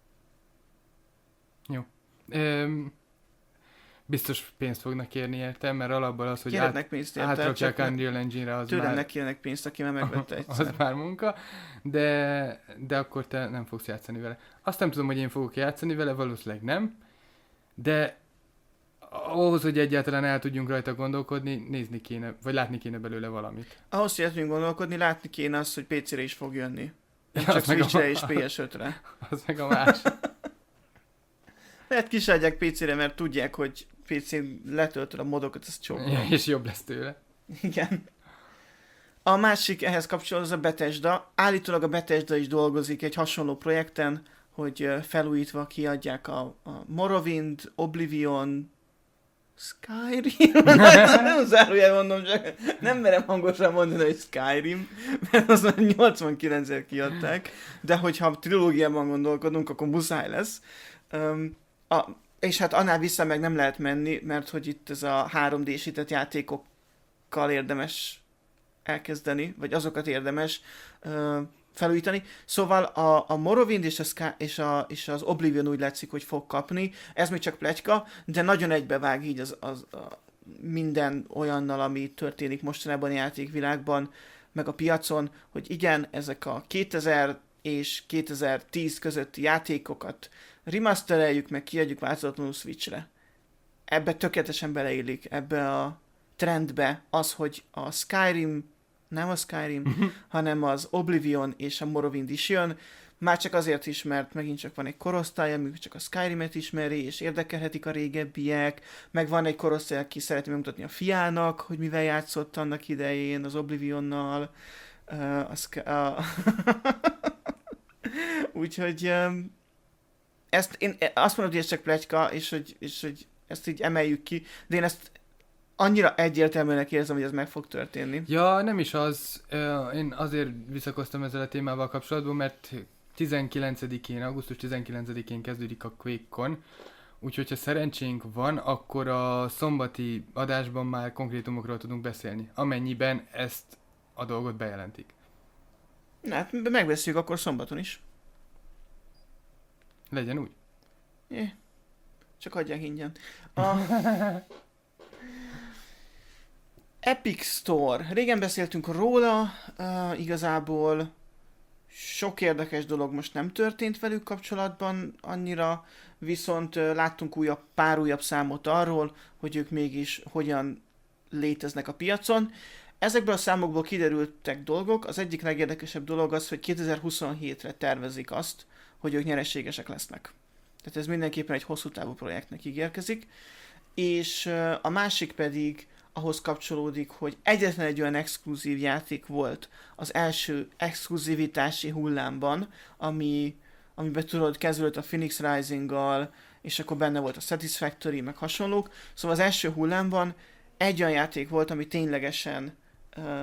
Jó. Um... Biztos pénzt fognak kérni érte, mert alapból az, hogy Kérnek át, pénzt érte, átrakják Unreal Engine-re, az tőlem már... ne kérnek pénzt, aki már megvette egyszer. Az már munka, de, de akkor te nem fogsz játszani vele. Azt nem tudom, hogy én fogok játszani vele, valószínűleg nem, de ahhoz, hogy egyáltalán el tudjunk rajta gondolkodni, nézni kéne, vagy látni kéne belőle valamit. Ahhoz, hogy el tudjunk gondolkodni, látni kéne azt, hogy pé cére is fog jönni. Nem Ja, csak az meg a- Switchre és pé es ötre. Az meg a más. Lehet kisadják pé cére, mert tudják, hogy pé cén letöltöd a modokat, ez csókolom. Ja, és jobb lesz tőle. Igen. A másik ehhez kapcsolódó az a Bethesda. Állítólag a Bethesda is dolgozik egy hasonló projekten, hogy ö, felújítva kiadják a, a Morrowind, Oblivion, Skyrim. Nem zárójel mondom, csak nem merem hangosan mondani, hogy Skyrim, mert az már nyolcvankilencszer kiadták, de hogyha trilógiában gondolkodunk, akkor muszáj lesz. Um, a, és hát annál vissza meg nem lehet menni, mert hogy itt ez a három dé-sített játékokkal érdemes elkezdeni, vagy azokat érdemes uh, felújítani. Szóval a, a Morrowind és, a Sky, és, a, és az Oblivion úgy látszik, hogy fog kapni. Ez még csak pletyka, de nagyon egybevág így az, az a minden olyannal, ami történik mostanában a játékvilágban, meg a piacon, hogy igen, ezek a kétezer és kétezer-tíz közötti játékokat remastereljük, meg kiadjuk változatlanul Switchre. Ebbe tökéletesen beleillik, ebbe a trendbe az, hogy a Skyrim, nem a Skyrim, hanem az Oblivion és a Morrowind is jön, már csak azért is, mert megint csak van egy korosztály, ami csak a Skyrimet ismeri, és érdekelhetik a régebbiek, meg van egy korosztály, aki szereti megmutatni a fiának, hogy mivel játszott annak idején az Oblivionnal, uh, a Sky- uh, úgyhogy um, ezt én azt mondom, hogy ez csak pletyka, és hogy, és hogy ezt így emeljük ki, de én ezt annyira egyértelműnek érzem, hogy ez meg fog történni. Ja, nem is az. Uh, én azért visszakoztam ezzel a témával kapcsolatban, mert tizenkilencedikén, augusztus tizenkilencedikén kezdődik a QuakeCon, úgyhogy ha szerencsénk van, akkor a szombati adásban már konkrétumokról tudunk beszélni, amennyiben ezt a dolgot bejelentik. Na, hát megbeszéljük akkor szombaton is. Legyen úgy. É, csak adják ingyen. A Epic Store. Régen beszéltünk róla, uh, igazából sok érdekes dolog most nem történt velük kapcsolatban annyira, viszont uh, láttunk újabb, pár újabb számot arról, hogy ők mégis hogyan léteznek a piacon. Ezekből a számokból kiderültek dolgok. Az egyik legérdekesebb dolog az, hogy kétezer-huszonhétre tervezik azt, hogy ők nyereségesek lesznek. Tehát ez mindenképpen egy hosszú távú projektnek ígérkezik. És uh, a másik pedig ahhoz kapcsolódik, hogy egyetlen egy olyan exkluzív játék volt az első exkluzivitási hullámban, ami, amiben tudod, kezdődött a Phoenix Rising-gal, és akkor benne volt a Satisfactory, meg hasonlók. Szóval az első hullámban egy olyan játék volt, ami ténylegesen uh,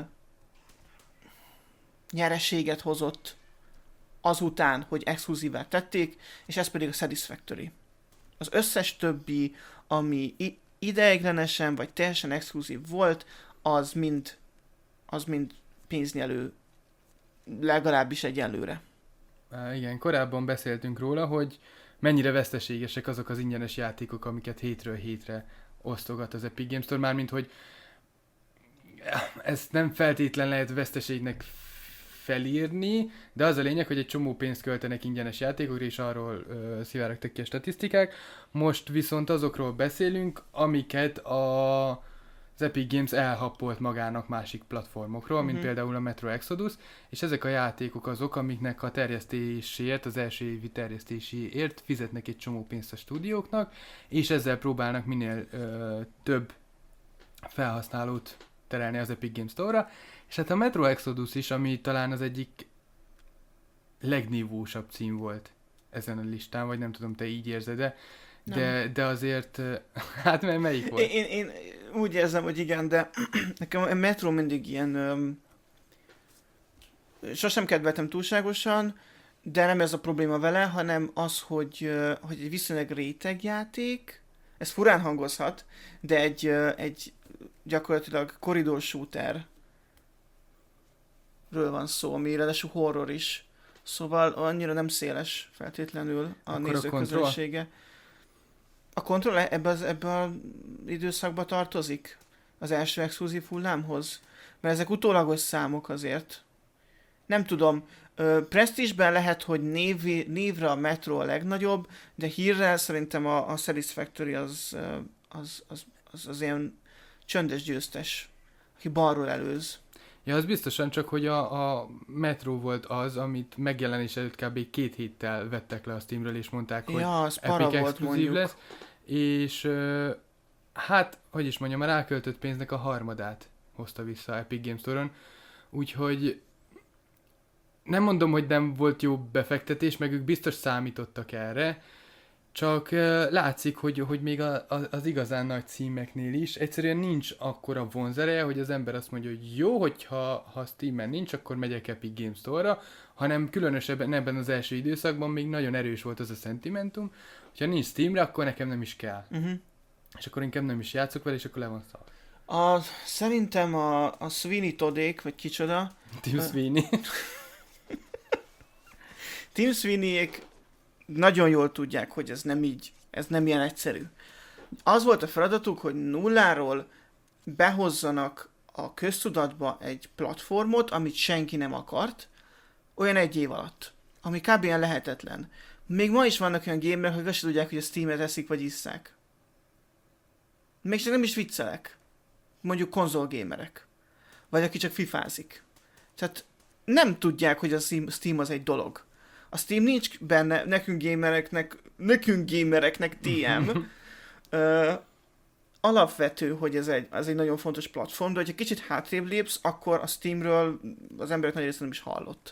nyereséget hozott azután, hogy exkluzívá tették, és ez pedig a Satisfactory. Az összes többi, ami i- ideiglenesen vagy teljesen exkluzív volt, az mind, az mind pénznyelő, legalábbis egyelőre. Uh, igen, korábban beszéltünk róla, hogy mennyire veszteségesek azok az ingyenes játékok, amiket hétről hétre osztogat az Epic Games Store, mármint, hogy ezt nem feltétlen lehet veszteségnek felírni, de az a lényeg, hogy egy csomó pénzt költenek ingyenes játékokra, és arról uh, szivárogtak ki a statisztikák. Most viszont azokról beszélünk, amiket a az Epic Games elhappolt magának másik platformokról, mint Mhm. például a Metro Exodus, és ezek a játékok azok, amiknek a terjesztéséért, az első évi terjesztéséért fizetnek egy csomó pénzt a stúdióknak, és ezzel próbálnak minél ö, több felhasználót terelni az Epic Games Store-ra, és hát a Metro Exodus is, ami talán az egyik legnívósabb cím volt ezen a listán, vagy nem tudom, te így érzed, de, de, de azért, hát mert melyik volt? Én, én, én úgy érzem, hogy igen, de nekem a Metro mindig ilyen... Öm, sosem kedveltem túlságosan, de nem ez a probléma vele, hanem az, hogy, ö, hogy egy viszonylag réteg játék, ez furán hangozhat, de egy, ö, egy gyakorlatilag koridor shooterről van szó, ami ráadásul horror is. Szóval annyira nem széles feltétlenül a Akkor a nézők Control? közönsége. A Control ebbe az ebbe az időszakba tartozik? Az első exkluzív hullámhoz? Mert ezek utólagos számok azért. Nem tudom, ö, Prestige-ben lehet, hogy név, névre a Metro a legnagyobb, de hírrel szerintem a, a Satisfactory az, ö, az, az, az, az ilyen csöndes győztes, aki balról előz. Ja, az biztosan csak, hogy a, a Metro volt az, amit megjelenés előtt kb. Két héttel vettek le a Steamről, és mondták, hogy Ja, az para Epic volt exkluzív mondjuk. lesz, és ö, hát, hogy is mondjam, a ráköltött pénznek a harmadát hozta vissza Epic Games Store-on, úgyhogy nem mondom, hogy nem volt jó befektetés, meg ők biztos számítottak erre, csak uh, látszik, hogy, hogy még a, a, az igazán nagy címeknél is egyszerűen nincs akkora vonzereje, hogy az ember azt mondja, hogy jó, hogyha ha Steamen nincs, akkor megyek Epic Games Store-ra, hanem különösebben ebben az első időszakban még nagyon erős volt az a szentimentum, hogyha nincs Steamre, akkor nekem nem is kell. Uh-huh. És akkor inkább nem is játszok vele, és akkor le van szar. A, szerintem a, a Sweeney Toddék, vagy kicsoda, Tim Uh. Sweeney. Tim Sweeneyék nagyon jól tudják, hogy ez nem így, ez nem ilyen egyszerű. Az volt a feladatuk, hogy nulláról behozzanak a köztudatba egy platformot, amit senki nem akart, olyan egy év alatt, ami kb. Ilyen lehetetlen. Még ma is vannak olyan gamerek, hogy azt sem tudják, hogy a Steam-et eszik vagy isszák. Még csak nem is viccelek. Mondjuk konzolgémerek. Vagy aki csak fifázik. Tehát nem tudják, hogy a Steam az egy dolog. A Steam nincs benne, nekünk gamereknek, nekünk gamereknek dé em. Ö, alapvető, hogy ez egy, ez egy nagyon fontos platform, de hogyha kicsit hátrébb lépsz, akkor a Steamről az emberek nagy része nem is hallott.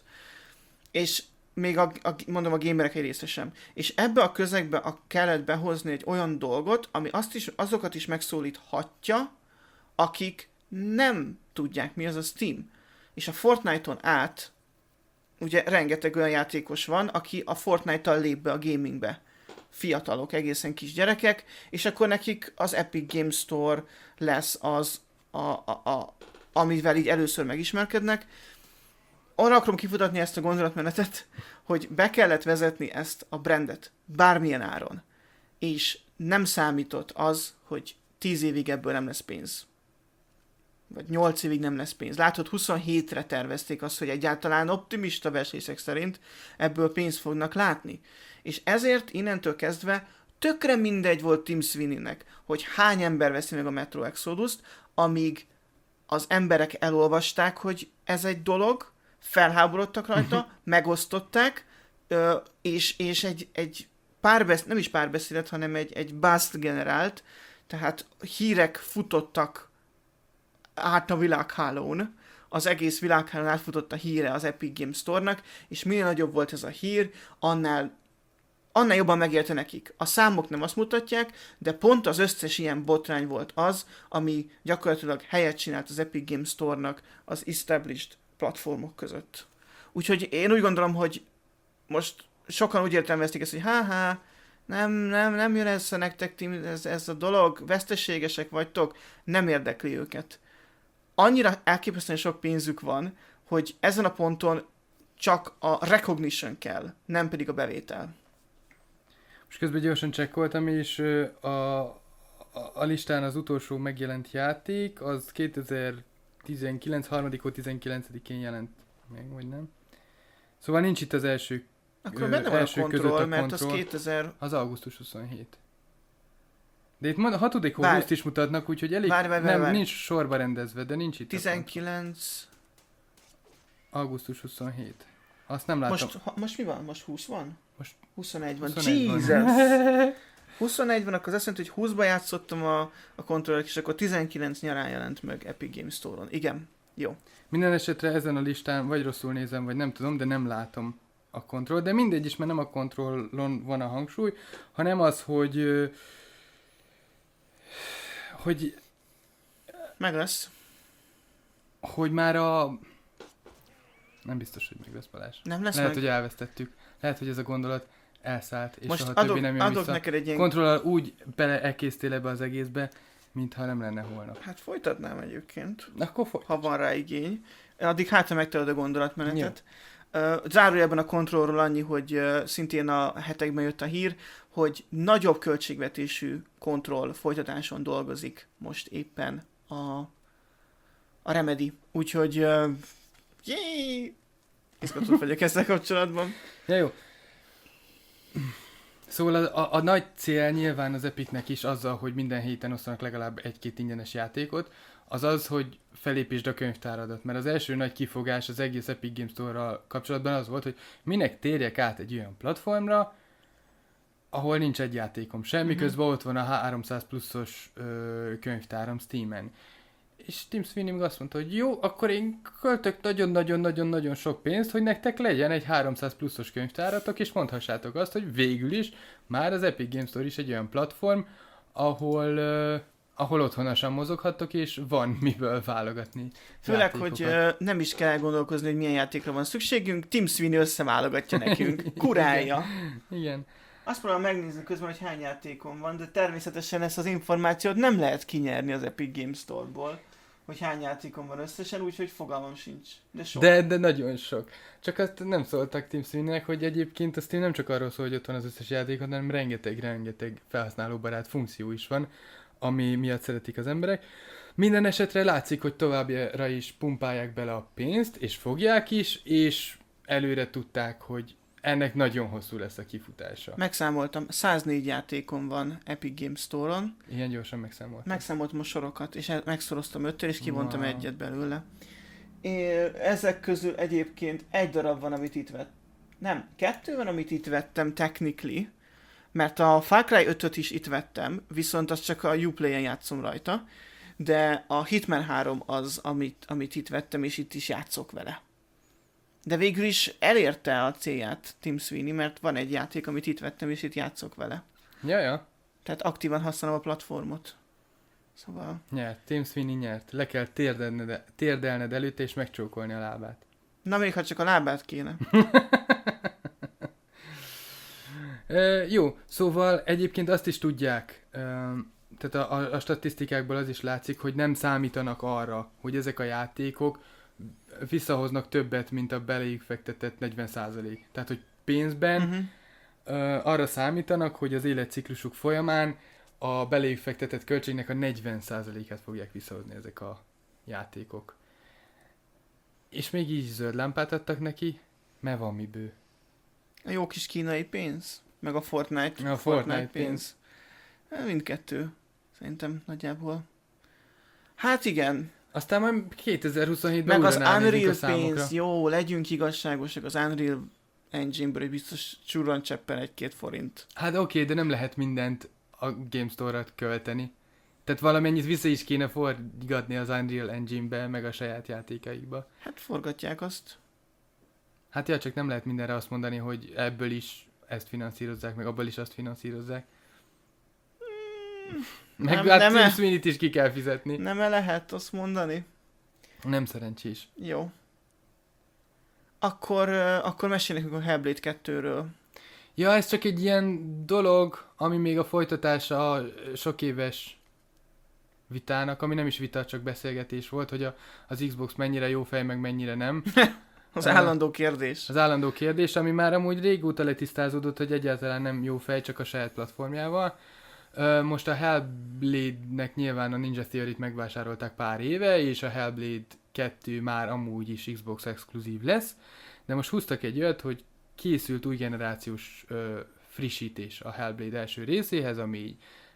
És még a, a, mondom a gamerek egy része sem. És ebbe a közegbe a kellett behozni egy olyan dolgot, ami azt is, azokat is megszólíthatja, akik nem tudják, mi az a Steam. És a Fortnite-on át ugye rengeteg olyan játékos van, aki a Fortnite-tal lép be a gamingbe. Fiatalok, egészen kis gyerekek, és akkor nekik az Epic Games Store lesz az, a, a, a, amivel így először megismerkednek. Arra akarom kifutatni ezt a gondolatmenetet, hogy be kellett vezetni ezt a brandet bármilyen áron. És nem számított az, hogy tíz évig ebből nem lesz pénz. Vagy nyolc évig nem lesz pénz. Látod, huszonhétre tervezték azt, hogy egyáltalán optimista becslések szerint ebből pénzt fognak látni. És ezért innentől kezdve tökre mindegy volt Tim Sweeneynek, hogy hány ember veszi meg a Metro Exodus-t, amíg az emberek elolvasták, hogy ez egy dolog, felháborodtak rajta, megosztották, és, és egy, egy párbeszéd, nem is párbeszédet, hanem egy, egy buzz generált, tehát hírek futottak át a világhálón, az egész világhálón átfutott a híre az Epic Games Store-nak, és minél nagyobb volt ez a hír, annál, annál jobban megérte nekik. A számok nem azt mutatják, de pont az összes ilyen botrány volt az, ami gyakorlatilag helyet csinált az Epic Games Store-nak az established platformok között. Úgyhogy én úgy gondolom, hogy most sokan úgy értelmezték ezt, hogy há-há, nem, nem, nem jön össze nektek ez, ez a dolog, veszteségesek vagytok, nem érdekli őket. Annyira elképesztően sok pénzük van, hogy ezen a ponton csak a recognition kell, nem pedig a bevétel. Most közben gyorsan csekkoltam, és a, a, a listán az utolsó megjelent játék, az kétezer-tizenkilenc. harmadik tizenkilencedikén jelent meg, vagy nem? Szóval nincs itt az első. Akkor benne van a első között Control, a mert az Control. kétezer... Az augusztus huszonhetedike. De itt mond, hatodik Várj. auguszt is mutatnak, úgyhogy elég Várj, várj, várj, nem, várj. nincs sorba rendezve, de nincs itt. tizenkilenc... augusztus huszonhét. Azt nem látom. Most, ha, most mi van? Most húsz van? Most huszonegy van. huszonegy van. Jesus! huszonegy van, akkor az azt jelenti, hogy húszba játszottam a, a kontrollerek, és akkor tizenkilenc nyarán jelent meg Epic Games Store-on. Igen. Jó. Minden esetre ezen a listán vagy rosszul nézem, vagy nem tudom, de nem látom a kontroll. De mindegy is, mert nem a kontrollon van a hangsúly, hanem az, hogy ö, hogy Meg lesz. hogy már a... Nem biztos, hogy meg lesz Balázs. Nem lesz Lehet, meg. hogy elvesztettük. Lehet, hogy ez a gondolat elszállt, és Most soha adok, többé nem jön adok vissza. neked egy ilyen... Kontrollal úgy beleelkésztél ebbe az egészbe, mintha nem lenne holnap. Hát folytatnám egyébként, Akkor foly. ha van rá igény. Addig hát, ha megtalad a gondolatmenetet. Uh, zárójelben a kontrollról annyi, hogy uh, szintén a hetekben jött a hír, hogy nagyobb költségvetésű kontroll folytatáson dolgozik most éppen a, a Remedy. Úgyhogy uh, jé! Izgatott vagyok ezzel kapcsolatban. Ja, jó. Szóval a, a, a nagy cél nyilván az Epicnek is azzal, hogy minden héten osztanak legalább egy-két ingyenes játékot, az az, hogy felépítsd a könyvtáradat. Mert az első nagy kifogás az egész Epic Games Store-ral kapcsolatban az volt, hogy minek térjek át egy olyan platformra, ahol nincs egy játékom sem, miközben ott van a háromszáz pluszos ö, könyvtáram Steamen. És Tim Sweeney meg azt mondta, hogy jó, akkor én költök nagyon-nagyon-nagyon-nagyon sok pénzt, hogy nektek legyen egy háromszáz pluszos könyvtáratok, és mondhassátok azt, hogy végül is már az Epic Games Store is egy olyan platform, ahol, uh, ahol otthonosan mozoghattok, és van miből válogatni. Főleg, játékokat. hogy uh, nem is kell gondolkozni, hogy milyen játékra van szükségünk, Tim Sweeney összeválogatja nekünk, kurálja. Igen. Azt próbálom megnézni közben, hogy hány játékom van, de természetesen ezt az információt nem lehet kinyerni az Epic Games Store-ból, hogy hány játékom van összesen, úgyhogy fogalmam sincs. De sok. De, de nagyon sok. Csak azt nem szóltak Tim Sweeneynek, hogy egyébként a Steam nem csak arról szól, hogy ott van az összes játék, hanem rengeteg-rengeteg felhasználóbarát funkció is van, ami miatt szeretik az emberek. Minden esetre látszik, hogy továbbra is pumpálják bele a pénzt, és fogják is, és előre tudták, hogy ennek nagyon hosszú lesz a kifutása. Megszámoltam, száznégy játékom van Epic Games Store-on. Ilyen gyorsan megszámoltam. Megszámoltam a sorokat, és megszoroztam öttel, és kivontam Wow. egyet belőle. É, ezek közül egyébként egy darab van, amit itt vett. Nem, kettő van, amit itt vettem technically, mert a Far Cry ötöt is itt vettem, viszont azt csak a Uplay-en játszom rajta, de a Hitman három az, amit, amit itt vettem, és itt is játszok vele. De végül is elérte a célját Tim Sweeney, mert van egy játék, amit itt vettem, és itt játszok vele. Ja, ja. Tehát aktívan használom a platformot. Szóval... Nyert. Tim Sweeney nyert. Le kell térdelned, térdelned előtte, és megcsókolni a lábát. Na még ha csak a lábát kéne. e, jó, szóval egyébként azt is tudják, e, tehát a, a, a statisztikákból az is látszik, hogy nem számítanak arra, hogy ezek a játékok visszahoznak többet, mint a beléjük fektetett negyven százalék. Tehát, hogy pénzben Uh-huh. uh, arra számítanak, hogy az életciklusuk folyamán a beléjük fektetett költségnek a negyven százalékát fogják visszahozni ezek a játékok. És még így zöld lámpát adtak neki, mert van mi bő. A jó kis kínai pénz, meg a Fortnite, A Fortnite pénz. pénz. Mindkettő, szerintem nagyjából. Hát igen, Aztán majd kétezer-huszonhétben meg újra az ránézünk Unreal a számokra. pénz, jó, legyünk igazságosak, az Unreal Engine-ből egy biztos csurran cseppen egy-két forint. Hát oké, okay, de nem lehet mindent a Game Store-ra költeni. Tehát valamennyit vissza is kéne forgatni az Unreal Engine-be, meg a saját játékaikba. Hát forgatják azt. Hát ja, csak nem lehet mindenre azt mondani, hogy ebből is ezt finanszírozzák, meg abból is azt finanszírozzák. Meg Nem- hát nem Tim e- Sweeney-t is ki kell fizetni. Nem -e lehet azt mondani? Nem szerencsés. Jó. Akkor, uh, akkor mesélj nekünk a Hellblade kettőről. Ja, ez csak egy ilyen dolog, ami még a folytatása a sok éves vitának, ami nem is vita, csak beszélgetés volt, hogy a, az Xbox mennyire jó fej, meg mennyire nem. Az Uh, állandó kérdés. Az állandó kérdés, ami már amúgy régóta letisztázódott, hogy egyáltalán nem jó fej, csak a saját platformjával. Uh, most a Hellblade-nek nyilván a Ninja Theory-t megvásárolták pár éve, és a Hellblade kettő már amúgy is Xbox exkluzív lesz, de most húztak egy olyat, hogy készült új generációs uh, frissítés a Hellblade első részéhez, ami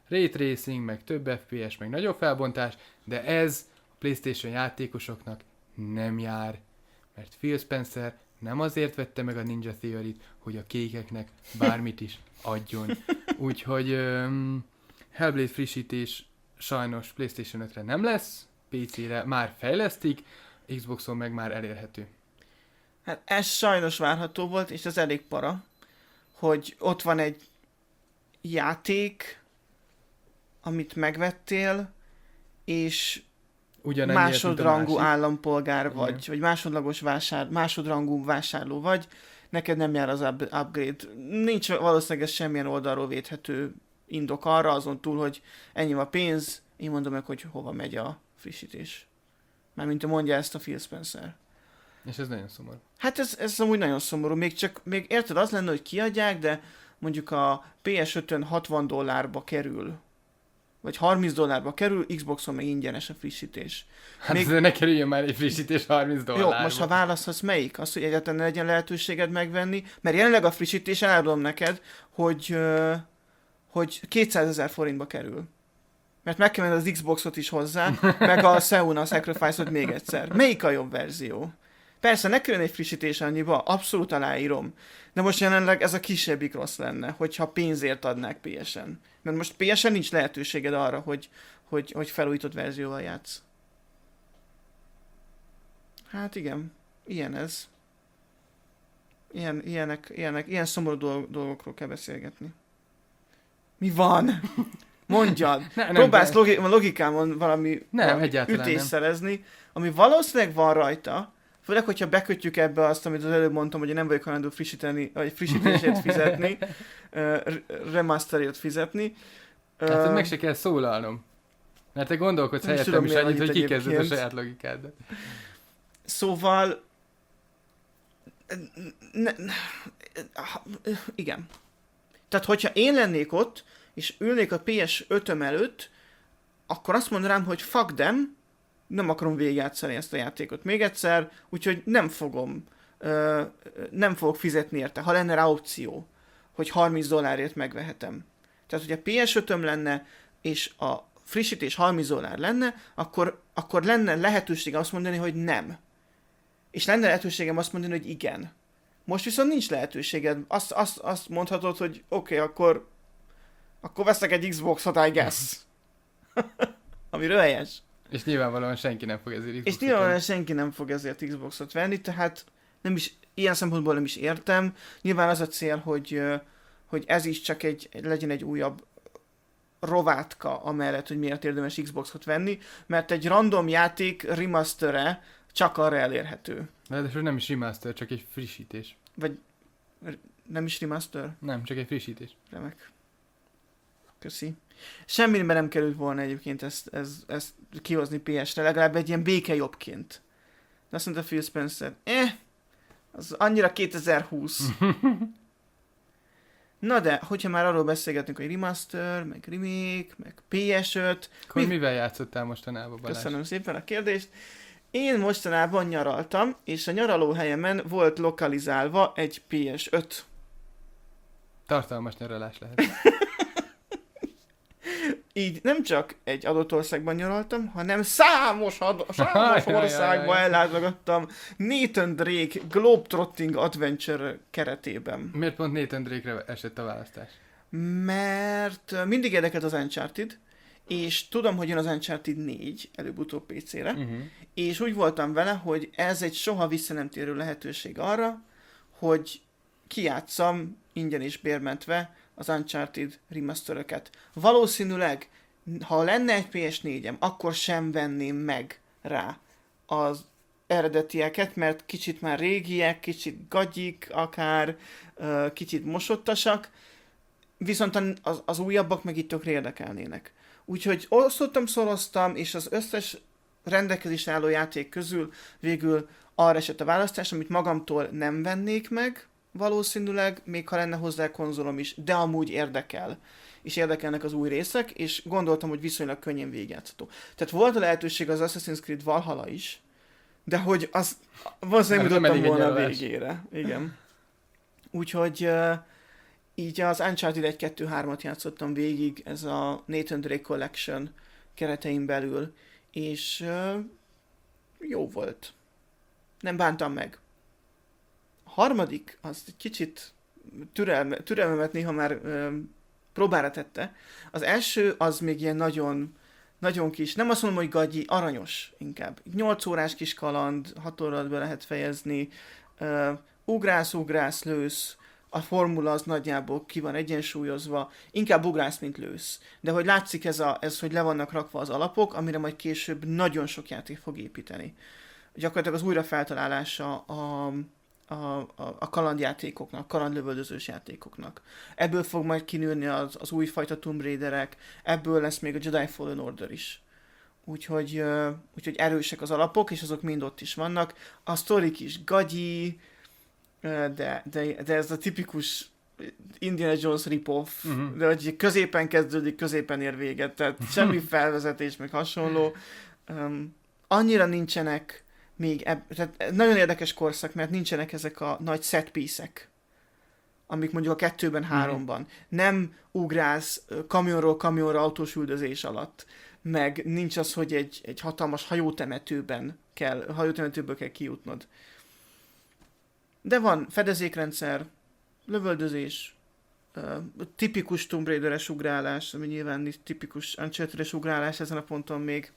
Ray Tracing, meg több ef pé es, meg nagyobb felbontás, de ez a PlayStation játékosoknak nem jár, mert Phil Spencer nem azért vette meg a Ninja Theory-t, hogy a kékeknek bármit is adjon. Úgyhogy um, Hellblade frissítés sajnos PlayStation ötre nem lesz, pé cére már fejlesztik, Xboxon meg már elérhető. Hát ez sajnos várható volt, és ez elég para, hogy ott van egy játék, amit megvettél, és ugyanennyiért, másodrangú állampolgár vagy, igen, vagy másodlagos vásár, másodrangú vásárló vagy, neked nem jár az up- upgrade. Nincs valószínűleg semmilyen oldalról védhető indok arra, azon túl, hogy ennyi a pénz, én mondom meg, hogy hova megy a frissítés. Mármint mondja ezt a Phil Spencer. És ez nagyon szomorú. Hát ez, ez amúgy nagyon szomorú. Még csak, még érted, az lenne, hogy kiadják, de mondjuk a pé es ötön hatvan dollárba kerül, vagy harminc dollárba kerül, Xboxon meg ingyenes a frissítés. Hát még... ne kerüljön már egy frissítés harminc dollárba. Jó, most ha választhatsz, melyik? Az, hogy egyáltalán legyen lehetőséged megvenni, mert jelenleg a frissítés, elárulom neked, hogy, hogy kétszázezer forintba kerül. Mert meg kell menni az Xboxot is hozzá, meg a Seuna Sacrifice-ot még egyszer. Melyik a jobb verzió? Persze, ne kerüljön egy frissítés annyiba, abszolút aláírom. De most jelenleg ez a kisebbik rossz lenne, hogyha pénzért adnák pé esen. Mert most pé esen nincs lehetőséged arra, hogy, hogy, hogy felújított verzióval játsz. Hát igen, ilyen ez. Ilyen, ilyenek, ilyenek, ilyen szomorú dolg, dolgokról kell beszélgetni. Mi van? Mondjad! Ne, nem, próbálsz logi- logikámon valami, nem, valami ütést szerezni, ami valószínűleg van rajta, főleg, hogyha bekötjük ebbe azt, amit az előbb mondtam, hogy én nem vagyok hajlandó frissíteni, vagy frissítésért fizetni, uh, remasterért fizetni. Uh, hát, hogy meg se kell szólalnom. Mert te gondolkodsz helyettem is annyit, hogy kikezded a saját logikádat. Szóval... Ne, ne, igen. Tehát, hogyha én lennék ott, és ülnék a pé es ötöm előtt, akkor azt mondanám, hogy fuck them, nem akarom végigjátszani ezt a játékot még egyszer, úgyhogy nem fogom, ö, nem fogok fizetni érte, ha lenne rá opció, hogy harminc dollárért megvehetem. Tehát, hogyha pé es ötöm lenne, és a frissítés harminc dollár lenne, akkor, akkor lenne lehetősége azt mondani, hogy nem. És lenne lehetőségem azt mondani, hogy igen. Most viszont nincs lehetőséged. Azt, azt, azt mondhatod, hogy oké, okay, akkor akkor veszek egy Xboxot, I guess. Ami röhelyes. És nyilvánvalóan senki nem fog ezért Xboxot És nyilvánvalóan senki nem fog ezért Xboxot venni, tehát nem is, ilyen szempontból nem is értem. Nyilván az a cél, hogy, hogy ez is csak egy, legyen egy újabb rovátka amellett, hogy miért érdemes Xboxot venni, mert egy random játék remastere csak arra elérhető. Ráadásul nem is remaster, csak egy frissítés. Vagy nem is remaster? Nem, csak egy frissítés. Remek. Köszi. Semmiben nem került volna egyébként ezt, ezt, ezt kihozni pé esre, legalább egy ilyen békejobbként. De azt mondta Phil Spencer, eh, az annyira kétezer-húsz. Na de, hogyha már arról beszélgetünk, hogy remaster, meg remake, meg pé es öt... Akkor mi... mivel játszottál mostanában, Balázs? Köszönöm szépen a kérdést. Én mostanában nyaraltam, és a nyaralóhelyemen volt lokalizálva egy pé es öt. Tartalmas nyaralás lehet. Így nem csak egy adott országban nyaraltam, hanem számos, ad- számos országban ellátogattam Nathan Drake Globetrotting Adventure keretében. Miért pont Nathan Drake-re esett a választás? Mert mindig érdekelt az Uncharted, és tudom, hogy jön az Uncharted négy, előbb-utóbb pé cére, uh-huh. és úgy voltam vele, hogy ez egy soha vissza nem térő lehetőség arra, hogy kijátszam ingyen és bérmentve az Uncharted remasteröket. Valószínűleg, ha lenne egy pé es négyem, akkor sem venném meg rá az eredetieket, mert kicsit már régiek, kicsit gagyik, akár kicsit mosottasak, viszont az, az újabbak meg itt tökre érdekelnének. Úgyhogy osztottam, szoroztam, és az összes rendelkezésre álló játék közül végül arra esett a választás, amit magamtól nem vennék meg, valószínűleg, még ha lenne hozzá konzolom is, de amúgy érdekel, és érdekelnek az új részek, és gondoltam, hogy viszonylag könnyen végigjátszható. Tehát volt a lehetőség az Assassin's Creed Valhalla is, de hogy az valószínűleg jutottam volna a végére. Igen. Úgyhogy uh, így az Uncharted egy kettő hármat játszottam végig, ez a Nathan Drake Collection keretein belül, és uh, jó volt. Nem bántam meg. A harmadik, az egy kicsit türelme, türelmemet néha már uh, próbára tette. Az első, az még ilyen nagyon, nagyon kis, nem azt mondom, hogy gagyi, aranyos inkább. nyolc órás kis kaland, hat órát be lehet fejezni, uh, ugrálsz, ugrálsz, lősz, a formula az nagyjából ki van egyensúlyozva, inkább ugrálsz, mint lősz. De hogy látszik ez, a, ez, hogy le vannak rakva az alapok, amire majd később nagyon sok játék fog építeni. Gyakorlatilag az újrafeltalálása a, a, a, a kalandjátékoknak, a kalandlövöldözős játékoknak. Ebből fog majd kinőni az, az újfajta Tomb Raiderek, ebből lesz még a Jedi Fallen Order is. Úgyhogy, uh, úgyhogy erősek az alapok, és azok mind ott is vannak. A sztorik is gagyi, De, de, de ez a tipikus Indiana Jones rip-off, uh-huh. de hogy középen kezdődik, középen ér véget, tehát semmi felvezetés, meg hasonló. Um, annyira nincsenek még, eb- tehát nagyon érdekes korszak, mert nincsenek ezek a nagy set piece-ek, amik mondjuk a kettőben, uh-huh. háromban. Nem ugrálsz kamionról kamionra autós üldözés alatt, meg nincs az, hogy egy, egy hatalmas hajótemetőben kell, hajótemetőből kell kijutnod. De van fedezékrendszer, lövöldözés, uh, tipikus Tomb Raider-es ugrálás, ami nyilván tipikus Uncharted-es ugrálás ezen a ponton még.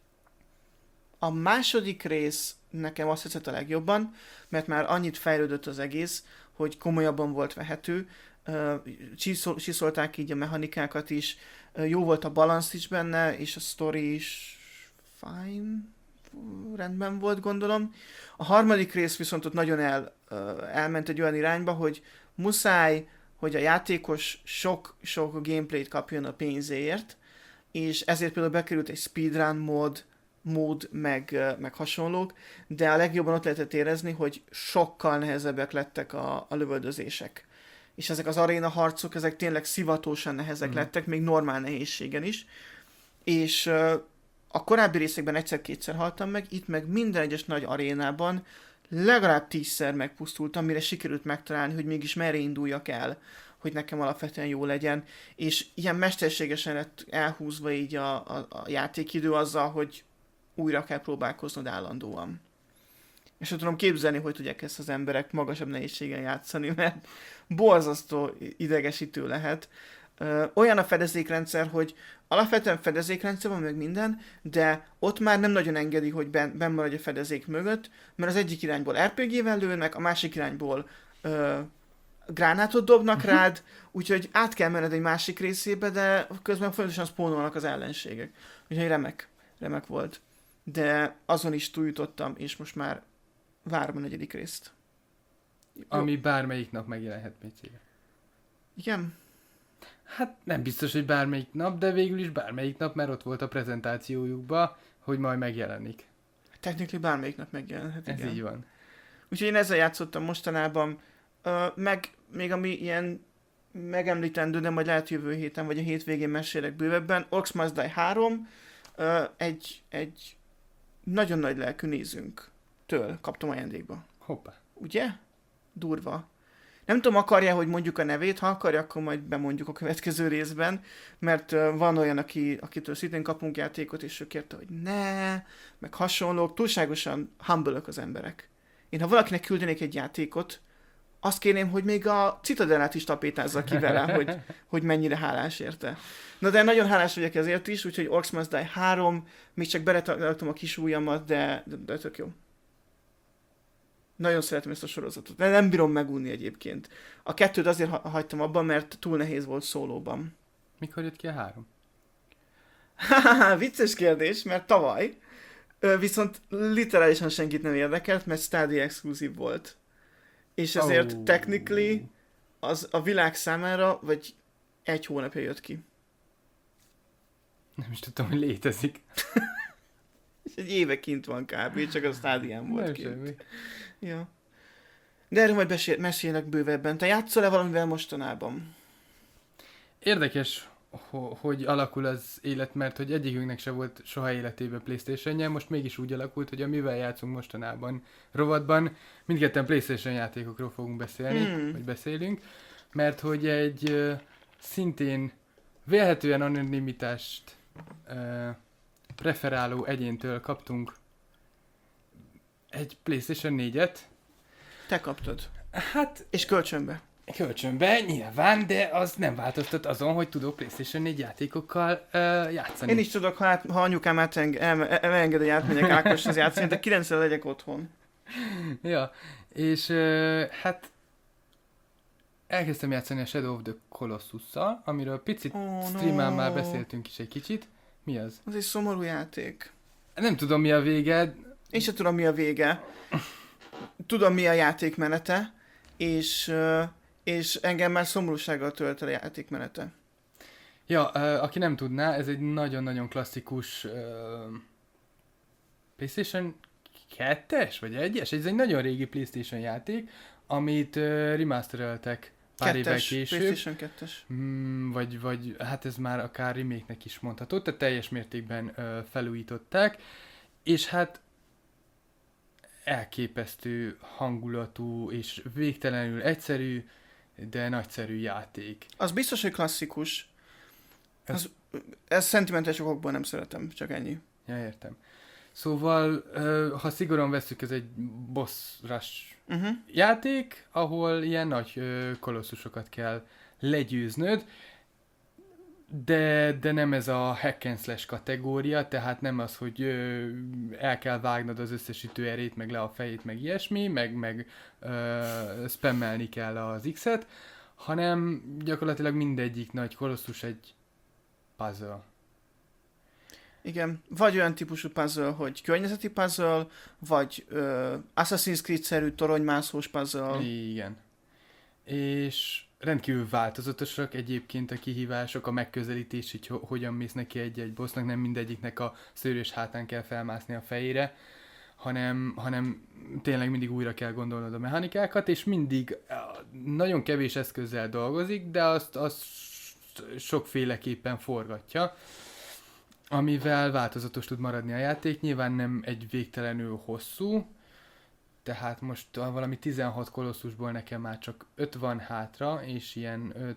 A második rész nekem azt tetszett a legjobban, mert már annyit fejlődött az egész, hogy komolyabban volt vehető, uh, csiszol, csiszolták így a mechanikákat is, uh, jó volt a balansz is benne, és a story is fine, rendben volt, gondolom. A harmadik rész viszont ott nagyon el, elment egy olyan irányba, hogy muszáj, hogy a játékos sok-sok gameplayt kapjon a pénzéért, és ezért például bekerült egy speedrun mód, mód meg, meg hasonlók, de a legjobban ott lehetett érezni, hogy sokkal nehezebbek lettek a, a lövöldözések. És ezek az aréna harcok, ezek tényleg szivatósan nehezek mm. lettek, még normál nehézségen is. És a korábbi részekben egyszer-kétszer haltam meg, itt meg minden egyes nagy arénában legalább tízszer megpusztultam, mire sikerült megtalálni, hogy mégis merre induljak el, hogy nekem alapvetően jó legyen, és ilyen mesterségesen lett elhúzva így a, a, a játékidő azzal, hogy újra kell próbálkoznod állandóan. És tudom képzelni, hogy tudják ezt az emberek magasabb nehézségen játszani, mert borzasztó idegesítő lehet. Ö, olyan a fedezékrendszer, hogy alapvetően fedezékrendszer van meg minden, de ott már nem nagyon engedi, hogy ben, benn maradj a fedezék mögött, mert az egyik irányból er pé gé-vel lőnek, a másik irányból ö, gránátot dobnak uh-huh. rád, úgyhogy át kell menned egy másik részébe, de közben folyamatosan spónolnak az ellenségek. Úgyhogy remek, remek volt. De azon is túljutottam, és most már várom a negyedik részt. Jó. Ami bármelyik nap megjelenhet pé cére. Igen. Hát nem biztos, hogy bármelyik nap, de végül is bármelyik nap, mert ott volt a prezentációjukba, hogy majd megjelenik. Technikli bármelyik nap megjelenhet, Ez igen. így van. Úgyhogy én ezzel játszottam mostanában, uh, meg még ami ilyen megemlítendő, de majd lehet jövő héten, vagy a hétvégén mesélek bővebben, Orcs Must Die három, uh, egy, egy nagyon nagy lelkű nézőnktől kaptam ajándékba. Hoppá. Ugye? Durva. Nem tudom, akarja, hogy mondjuk a nevét, ha akarja, akkor majd bemondjuk a következő részben, mert uh, van olyan, aki, akitől szintén kapunk játékot, és ő kérte, hogy ne, meg hasonlók, túlságosan humble-ök az emberek. Én ha valakinek küldenék egy játékot, azt kérném, hogy még a Citadellát is tapétázza ki vele, hogy, hogy mennyire hálás érte. Na de nagyon hálás vagyok ezért is, úgyhogy Orcs Must Die három, még csak beletartom a kis ujjamat, de, de, de tök jó. Nagyon szeretem ezt a sorozatot, de nem bírom megunni egyébként. A kettőt azért ha- hagytam abban, mert túl nehéz volt szólóban. Mikor jött ki a három? Haha, vicces kérdés, mert tavaly, viszont literálisan senkit nem érdekelt, mert Stadia exkluzív volt. És ezért oh. technically az a világ számára, vagy egy hónapja jött ki. Nem is tudtam, hogy létezik. És egy éve kint van kb. Csak a Stadián volt nem kint. Semmi. Ja. De erről majd besél, mesélnek bővebben. Te játszol-e valamivel mostanában? Érdekes, hogy alakul az élet, mert hogy egyikünknek se volt soha életében PlayStation-je, most mégis úgy alakult, hogy amivel játszunk mostanában rovatban, mindketten PlayStation játékokról fogunk beszélni, hmm. vagy beszélünk. mert hogy egy ö, szintén vélhetően anonimitást ö, preferáló egyéntől kaptunk egy PlayStation négyet. Te kaptad. Hát... És kölcsönbe. Kölcsönbe, nyilván, de az nem változtat azon, hogy tudok PlayStation négy játékokkal uh, játszani. Én is tudok, ha, át, ha anyukám áteng, el, elenged, hogy átmegyek Ákoshoz játszani, de kilencszer legyek otthon. Ja, és uh, hát elkezdtem játszani a Shadow of the Colossus-szal, amiről picit oh, streamán no. már beszéltünk is egy kicsit. Mi az? Az egy szomorú játék. Nem tudom, mi a vége. Én sem tudom, mi a vége. Tudom, mi a játékmenete, és... Uh, és engem már szomorúsággal tölt el a játékmenete. Ja, uh, aki nem tudná, ez egy nagyon-nagyon klasszikus uh, PlayStation kettes vagy egyes? Ez egy nagyon régi PlayStation játék, amit uh, remastereltek pár évvel később. PlayStation kettes. Mm, vagy, vagy hát ez már akár remake-nek is mondható, tehát teljes mértékben uh, felújították, és hát elképesztő hangulatú és végtelenül egyszerű, de nagyszerű játék. Az biztos, hogy klasszikus. Az, ez szentimentális okokból nem szeretem, csak ennyi. Ja, értem. Szóval, ha szigorúan vesszük, ez egy boss rush uh-huh. játék, ahol ilyen nagy kolosszusokat kell legyőznöd, de, de nem ez a hack and slash kategória, tehát nem az, hogy ö, el kell vágnod az összes ütőerét, meg le a fejét, meg ilyesmi, meg, meg ö, spammelni kell az X-et, hanem gyakorlatilag mindegyik nagy kolossus egy puzzle. Igen, vagy olyan típusú puzzle, hogy környezeti puzzle, vagy ö, Assassin's Creed-szerű toronymászós puzzle. Igen. És rendkívül változatosak egyébként a kihívások, a megközelítés, hogy ho- hogyan mész neki egy-egy bossnak, nem mindegyiknek a szőrös hátán kell felmászni a fejére, hanem, hanem tényleg mindig újra kell gondolnod a mechanikákat, és mindig nagyon kevés eszközzel dolgozik, de azt, azt sokféleképpen forgatja, amivel változatos tud maradni a játék. Nyilván nem egy végtelenül hosszú, tehát most valami tizenhat kolosszusból nekem már csak öt van hátra, és ilyen öt,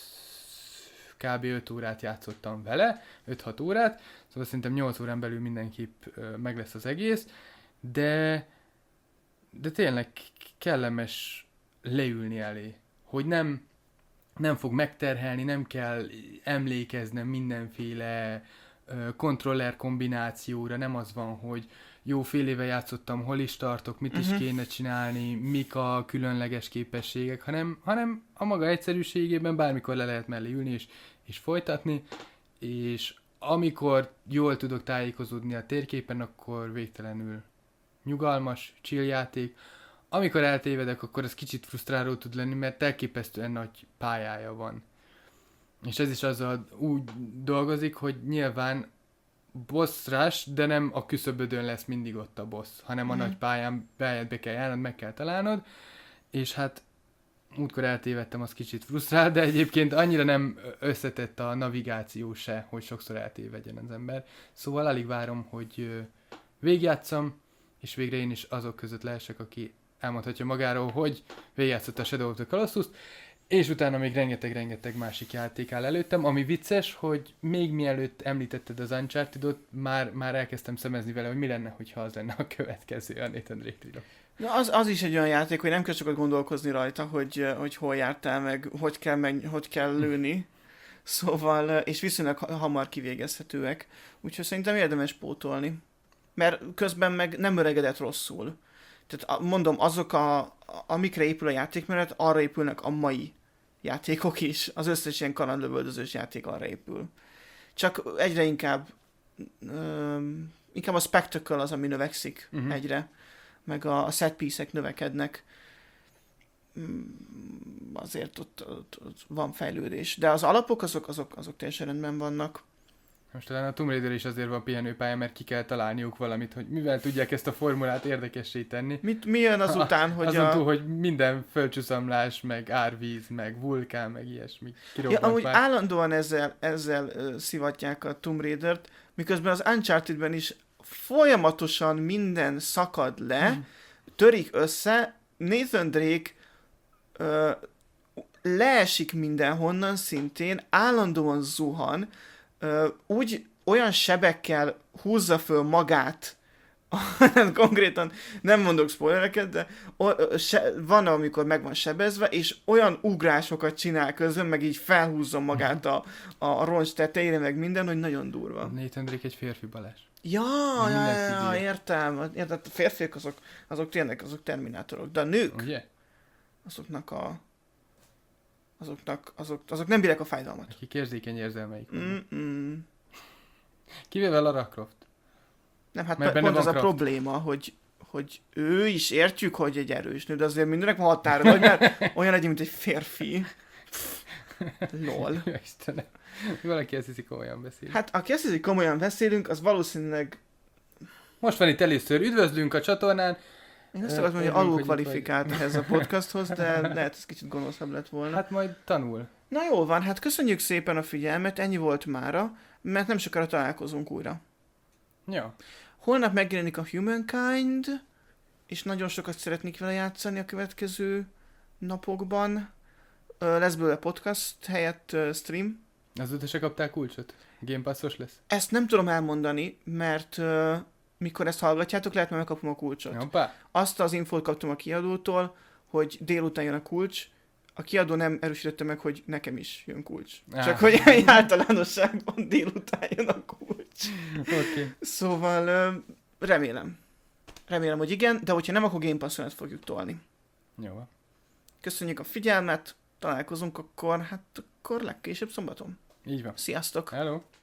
kb. öt órát játszottam vele, öt-hat órát, szóval szerintem nyolc órán belül mindenképp meg lesz az egész, de, de tényleg kellemes leülni elé, hogy nem, nem fog megterhelni, nem kell emlékeznem mindenféle kontroller kombinációra, nem az van, hogy jó, fél éve játszottam, hol is tartok, mit uh-huh. is kéne csinálni, mik a különleges képességek, hanem, hanem a maga egyszerűségében bármikor le lehet mellé ülni és, és folytatni, és amikor jól tudok tájékozódni a térképen, akkor végtelenül nyugalmas, chill játék. Amikor eltévedek, akkor ez kicsit frusztráló tud lenni, mert elképesztően nagy pályája van. És ez is azzal úgy dolgozik, hogy nyilván boss rush, de nem a küszöbödön lesz mindig ott a boss, hanem a mm. nagy pályán be kell járnod, meg kell találnod, és hát múltkor eltévedtem, az kicsit frusztrál, de egyébként annyira nem összetett a navigáció se, hogy sokszor eltévedjen az ember. Szóval alig várom, hogy végigjátszam, és végre én is azok között lehessek, aki elmondhatja magáról, hogy végigjátszott a Shadow of the Colossus, és utána még rengeteg-rengeteg másik játék áll előttem, ami vicces, hogy még mielőtt említetted az Uncharted-ot, már, már elkezdtem szemezni vele, hogy mi lenne, hogyha az lenne a következő a Nathan Drake trilog. Na, az, az is egy olyan játék, hogy nem kell sokat gondolkozni rajta, hogy, hogy hol jártál, meg hogy kell, meg, hogy kell lőni. Szóval, és viszonylag hamar kivégezhetőek. Úgyhogy szerintem érdemes pótolni. Mert közben meg nem öregedett rosszul. Tehát mondom, azok, a, amikre épül a játékmenet, arra épülnek a mai játékok is. Az összes ilyen kalandlövöldözős játék arra épül. Csak egyre inkább um, inkább a spectacle az, ami növekszik uh-huh. egyre. Meg a, a set piece-ek növekednek. Azért ott, ott, ott van fejlődés. De az alapok azok, azok, azok teljesen rendben vannak. Most talán a Tomb Raider is azért van pihenőpálya, mert ki kell találniuk valamit, hogy mivel tudják ezt a formulát érdekessé tenni. Mit, mi jön azután, a, hogy azon a... túl, hogy minden földcsúszamlás, meg árvíz, meg vulkán, meg ilyesmi. Ja, amúgy már. Állandóan ezzel, ezzel uh, szivatják a Tomb Raidert, miközben az Uncharted-ben is folyamatosan minden szakad le, hmm. törik össze, Nathan Drake uh, leesik mindenhonnan szintén, állandóan zuhan, ö, úgy olyan sebekkel húzza föl magát, konkrétan nem mondok spoilereket, de o, se, van, amikor meg van sebezve, és olyan ugrásokat csinál közben, meg így felhúzza magát a, a, a roncs tetejére, meg minden, hogy nagyon durva. Nathan Drake egy férfi Balázs. Ja, ja, ja, ja, értem. értem. A férfiak azok, azok tényleg azok terminátorok, de a nők, Ugye? azoknak a azoknak, azok, azok nem bírják a fájdalmat. Akik érzékeny érzelmeik vannak. Mm-mm. Kivéve Lara Croft. Nem, hát Mert pont benne az van a Kraft. probléma, hogy, hogy ő is értjük, hogy egy erős nő, de azért mindenek van határa, hogy már olyan legyen, mint egy férfi. Lol. Ja, Istenem. Valaki ezt hiszi, komolyan beszél. Hát aki azt hiszi, hogy komolyan beszélünk, az valószínűleg, Most van itt először. Üdvözlünk a csatornán. én azt Ö, akartam, hogy örülünk, alul hogy itt kvalifikált ehhez a podcasthoz, de lehet ez kicsit gonoszabb lett volna. Hát majd tanul. Na jó van, hát köszönjük szépen a figyelmet, ennyi volt mára, mert nem sokára találkozunk újra. Ja. Holnap megjelenik a Humankind, és nagyon sokat szeretnék vele játszani a következő napokban. Ö, Lesz belőle podcast helyett ö, stream. Azóta se kaptál kulcsot? Game Passos lesz? Ezt nem tudom elmondani, mert ö, mikor ezt hallgatjátok, lehet, mert megkapom a kulcsot. Hoppá. Azt az infót kaptam a kiadótól, hogy délután jön a kulcs. A kiadó nem erősítette meg, hogy nekem is jön kulcs. Á. Csak hogy egy általánosságban délután jön a kulcs. Oké. Okay. Szóval ö, remélem. Remélem, hogy igen, de hogyha nem, akkor Game Passon át fogjuk tolni. Jó van. Köszönjük a figyelmet, találkozunk akkor, hát akkor legkésőbb szombaton. Így van. Sziasztok! Hello.